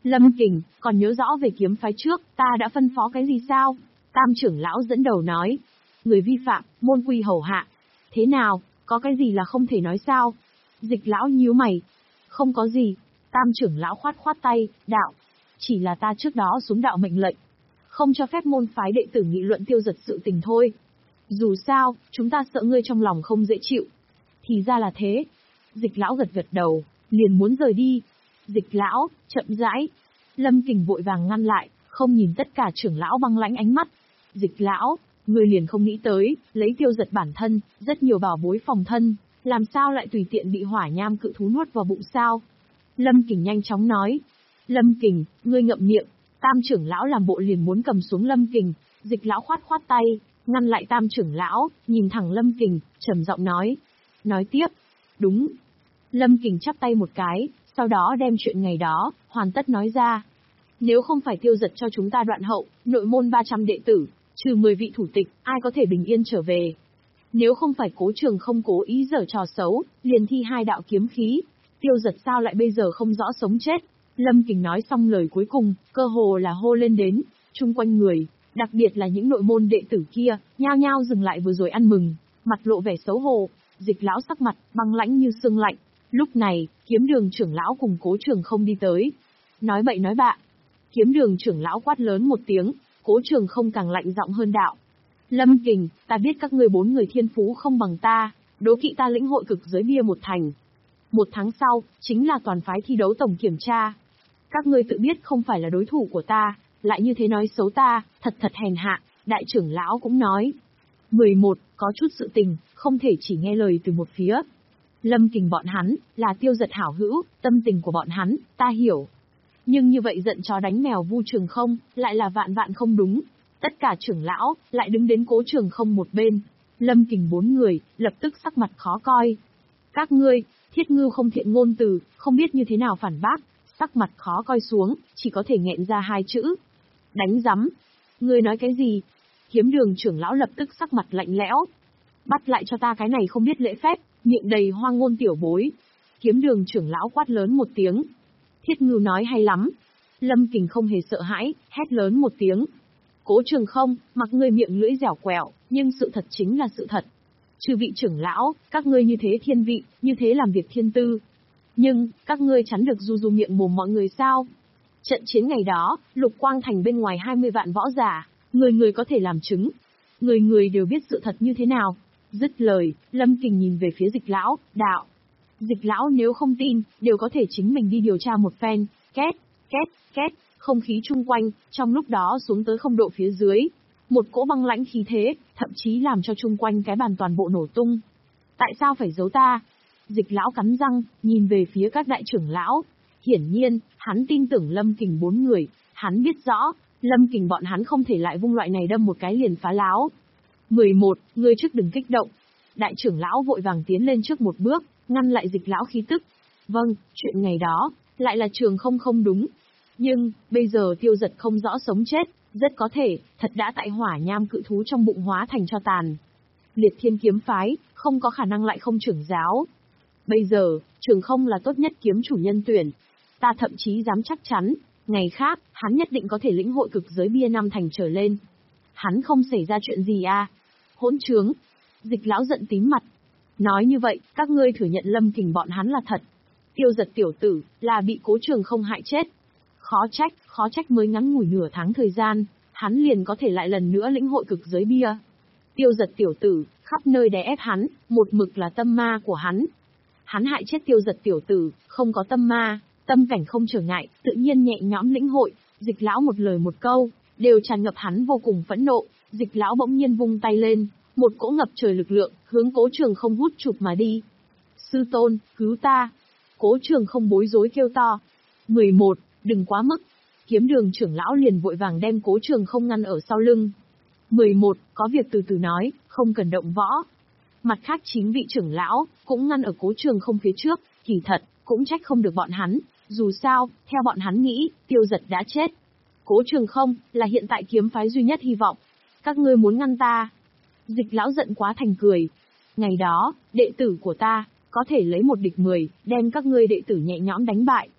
Lâm Kình, còn nhớ rõ về kiếm phái trước, ta đã phân phó cái gì sao? Tam trưởng lão dẫn đầu nói. Người vi phạm, môn quy hầu hạ. Thế nào, có cái gì là không thể nói sao? Dịch lão nhíu mày. Không có gì. Tam trưởng lão khoát khoát tay, đạo. Chỉ là ta trước đó xuống đạo mệnh lệnh. Không cho phép môn phái đệ tử nghị luận Tiêu Giật sự tình thôi. Dù sao, chúng ta sợ ngươi trong lòng không dễ chịu. Thì ra là thế. Dịch lão gật gật đầu, liền muốn rời đi. Dịch lão, chậm rãi. Lâm Kình vội vàng ngăn lại, không nhìn tất cả trưởng lão băng lãnh ánh mắt. Dịch lão, người liền không nghĩ tới, lấy Tiêu Giật bản thân, rất nhiều bảo bối phòng thân, làm sao lại tùy tiện bị hỏa nham cự thú nuốt vào bụng sao? Lâm Kình nhanh chóng nói. Lâm Kình, ngươi ngậm miệng. Tam trưởng lão làm bộ liền muốn cầm xuống Lâm Kình, Dịch lão khoát khoát tay, ngăn lại Tam trưởng lão, nhìn thẳng Lâm Kình, trầm giọng nói. Nói tiếp. Đúng. Lâm Kình chắp tay một cái, sau đó đem chuyện ngày đó, hoàn tất nói ra. Nếu không phải Tiêu Giật cho chúng ta đoạn hậu, nội môn ba trăm đệ tử, trừ mười vị thủ tịch, ai có thể bình yên trở về. Nếu không phải Cố Trường không cố ý giở trò xấu, liền thi hai đạo kiếm khí, Tiêu Giật sao lại bây giờ không rõ sống chết. Lâm Kình nói xong lời cuối cùng, cơ hồ là hô lên đến, chung quanh người, đặc biệt là những nội môn đệ tử kia, nhao nhao dừng lại vừa rồi ăn mừng, mặt lộ vẻ xấu hổ. Dịch lão sắc mặt, băng lãnh như xương lạnh. Lúc này, kiếm đường trưởng lão cùng Cố Trường không đi tới. Nói bậy nói bạ. Kiếm đường trưởng lão quát lớn một tiếng, Cố Trường không càng lạnh giọng hơn đạo. Lâm Kình, ta biết các ngươi bốn người thiên phú không bằng ta, đố kỵ ta lĩnh hội cực giới bia một thành. Một tháng sau, chính là toàn phái thi đấu tổng kiểm tra. Các ngươi tự biết không phải là đối thủ của ta, lại như thế nói xấu ta, thật thật hèn hạ, đại trưởng lão cũng nói. mười một, có chút sự tình, không thể chỉ nghe lời từ một phía. Lâm Kình bọn hắn, là Tiêu Giật hảo hữu, tâm tình của bọn hắn, ta hiểu. Nhưng như vậy giận chó đánh mèo Vu Trường không, lại là vạn vạn không đúng. Tất cả trưởng lão, lại đứng đến Cố Trường không một bên. Lâm Kình bốn người, lập tức sắc mặt khó coi. Các ngươi, Thiết Ngưu không thiện ngôn từ, không biết như thế nào phản bác, sắc mặt khó coi xuống, chỉ có thể nghẹn ra hai chữ. Đánh rắm. Ngươi nói cái gì? Kiếm đường trưởng lão lập tức sắc mặt lạnh lẽo. Bắt lại cho ta cái này không biết lễ phép, miệng đầy hoang ngôn tiểu bối. Kiếm đường trưởng lão quát lớn một tiếng. Thiết Ngưu nói hay lắm. Lâm Kình không hề sợ hãi, hét lớn một tiếng. Cố Trường không, mặc ngươi miệng lưỡi dẻo quẹo, nhưng sự thật chính là sự thật. Trừ vị trưởng lão, các ngươi như thế thiên vị, như thế làm việc thiên tư. Nhưng, các ngươi chắn được du du miệng mồm mọi người sao? Trận chiến ngày đó, Lục Quang Thành bên ngoài hai mươi vạn võ giả, người người có thể làm chứng. Người người đều biết sự thật như thế nào. Dứt lời, Lâm Kình nhìn về phía Dịch lão, đạo. Dịch lão nếu không tin, đều có thể chính mình đi điều tra một phen. Két, két, két, không khí chung quanh, trong lúc đó xuống tới không độ phía dưới. Một cỗ băng lãnh khí thế, thậm chí làm cho chung quanh cái bàn toàn bộ nổ tung. Tại sao phải giấu ta? Dịch lão cắn răng, nhìn về phía các đại trưởng lão. Hiển nhiên, hắn tin tưởng Lâm Kình bốn người, hắn biết rõ, Lâm Kình bọn hắn không thể lại vung loại này đâm một cái liền phá láo. mười một, ngươi trước đừng kích động. Đại trưởng lão vội vàng tiến lên trước một bước, ngăn lại Dịch lão khí tức. Vâng, chuyện ngày đó, lại là Trường không không đúng. Nhưng, bây giờ Tiêu Giật không rõ sống chết, rất có thể, thật đã tại hỏa nham cự thú trong bụng hóa thành cho tàn. Liệt Thiên kiếm phái, không có khả năng lại không trưởng giáo. Bây giờ, Trường không là tốt nhất kiếm chủ nhân tuyển. Ta thậm chí dám chắc chắn, ngày khác, hắn nhất định có thể lĩnh hội cực giới bia năm thành trở lên. Hắn không xảy ra chuyện gì à? Hỗn trướng. Dịch lão giận tím mặt. Nói như vậy, các ngươi thừa nhận Lâm Kình bọn hắn là thật. Tiêu Giật tiểu tử, là bị Cố Trường không hại chết. Khó trách, khó trách mới ngắn ngủi nửa tháng thời gian, hắn liền có thể lại lần nữa lĩnh hội cực giới bia. Tiêu Giật tiểu tử, khắp nơi đè ép hắn, một mực là tâm ma của hắn. Hắn hại chết Tiêu Giật tiểu tử, không có tâm ma, tâm cảnh không trở ngại, tự nhiên nhẹ nhõm lĩnh hội. Dịch lão một lời một câu, đều tràn ngập hắn vô cùng phẫn nộ. Dịch lão bỗng nhiên vung tay lên, một cỗ ngập trời lực lượng, hướng Cố Trường không hút chụp mà đi. Sư tôn, cứu ta! Cố Trường không bối rối kêu to. mười một, đừng quá mức. Kiếm đường trưởng lão liền vội vàng đem Cố Trường không ngăn ở sau lưng. mười một, có việc từ từ nói, không cần động võ. Mặt khác chín vị trưởng lão, cũng ngăn ở Cố Trường không phía trước, kỳ thật, cũng trách không được bọn hắn. Dù sao, theo bọn hắn nghĩ, Tiêu Giật đã chết. Cố Trường không, là hiện tại kiếm phái duy nhất hy vọng. Các ngươi muốn ngăn ta. Dịch lão giận quá thành cười. Ngày đó, đệ tử của ta, có thể lấy một địch mười, đem các ngươi đệ tử nhẹ nhõm đánh bại.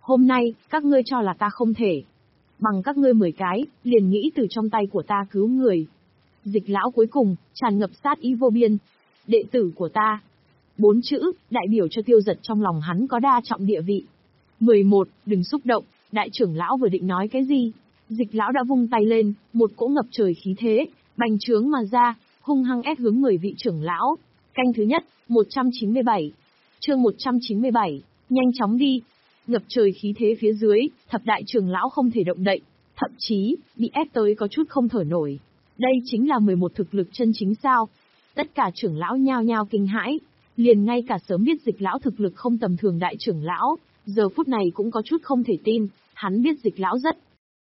Hôm nay, các ngươi cho là ta không thể. Bằng các ngươi mười cái, liền nghĩ từ trong tay của ta cứu người. Dịch lão cuối cùng, tràn ngập sát ý vô biên. Đệ tử của ta. Bốn chữ, đại biểu cho Tiêu Giật trong lòng hắn có đa trọng địa vị. mười một, đừng xúc động, đại trưởng lão vừa định nói cái gì? Dịch lão đã vung tay lên, một cỗ ngập trời khí thế, bành trướng mà ra, hung hăng ép hướng mười vị trưởng lão. Canh thứ nhất, một trăm chín mươi bảy. Chương một trăm chín mươi bảy, nhanh chóng đi. Ngập trời khí thế phía dưới, thập đại trưởng lão không thể động đậy, thậm chí, bị ép tới có chút không thở nổi. Đây chính là mười một thực lực chân chính sao? Tất cả trưởng lão nhao nhao kinh hãi, liền ngay cả sớm biết Dịch lão thực lực không tầm thường đại trưởng lão, giờ phút này cũng có chút không thể tin, hắn biết Dịch lão rất.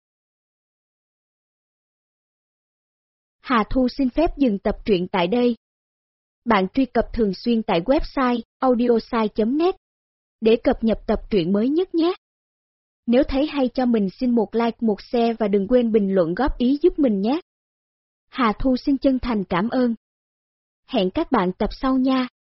Hà Thu xin phép dừng tập truyện tại đây. Bạn truy cập thường xuyên tại website audiosai chấm net để cập nhật tập truyện mới nhất nhé. Nếu thấy hay cho mình xin một like, một share và đừng quên bình luận góp ý giúp mình nhé. Hà Thu xin chân thành cảm ơn. Hẹn các bạn tập sau nha.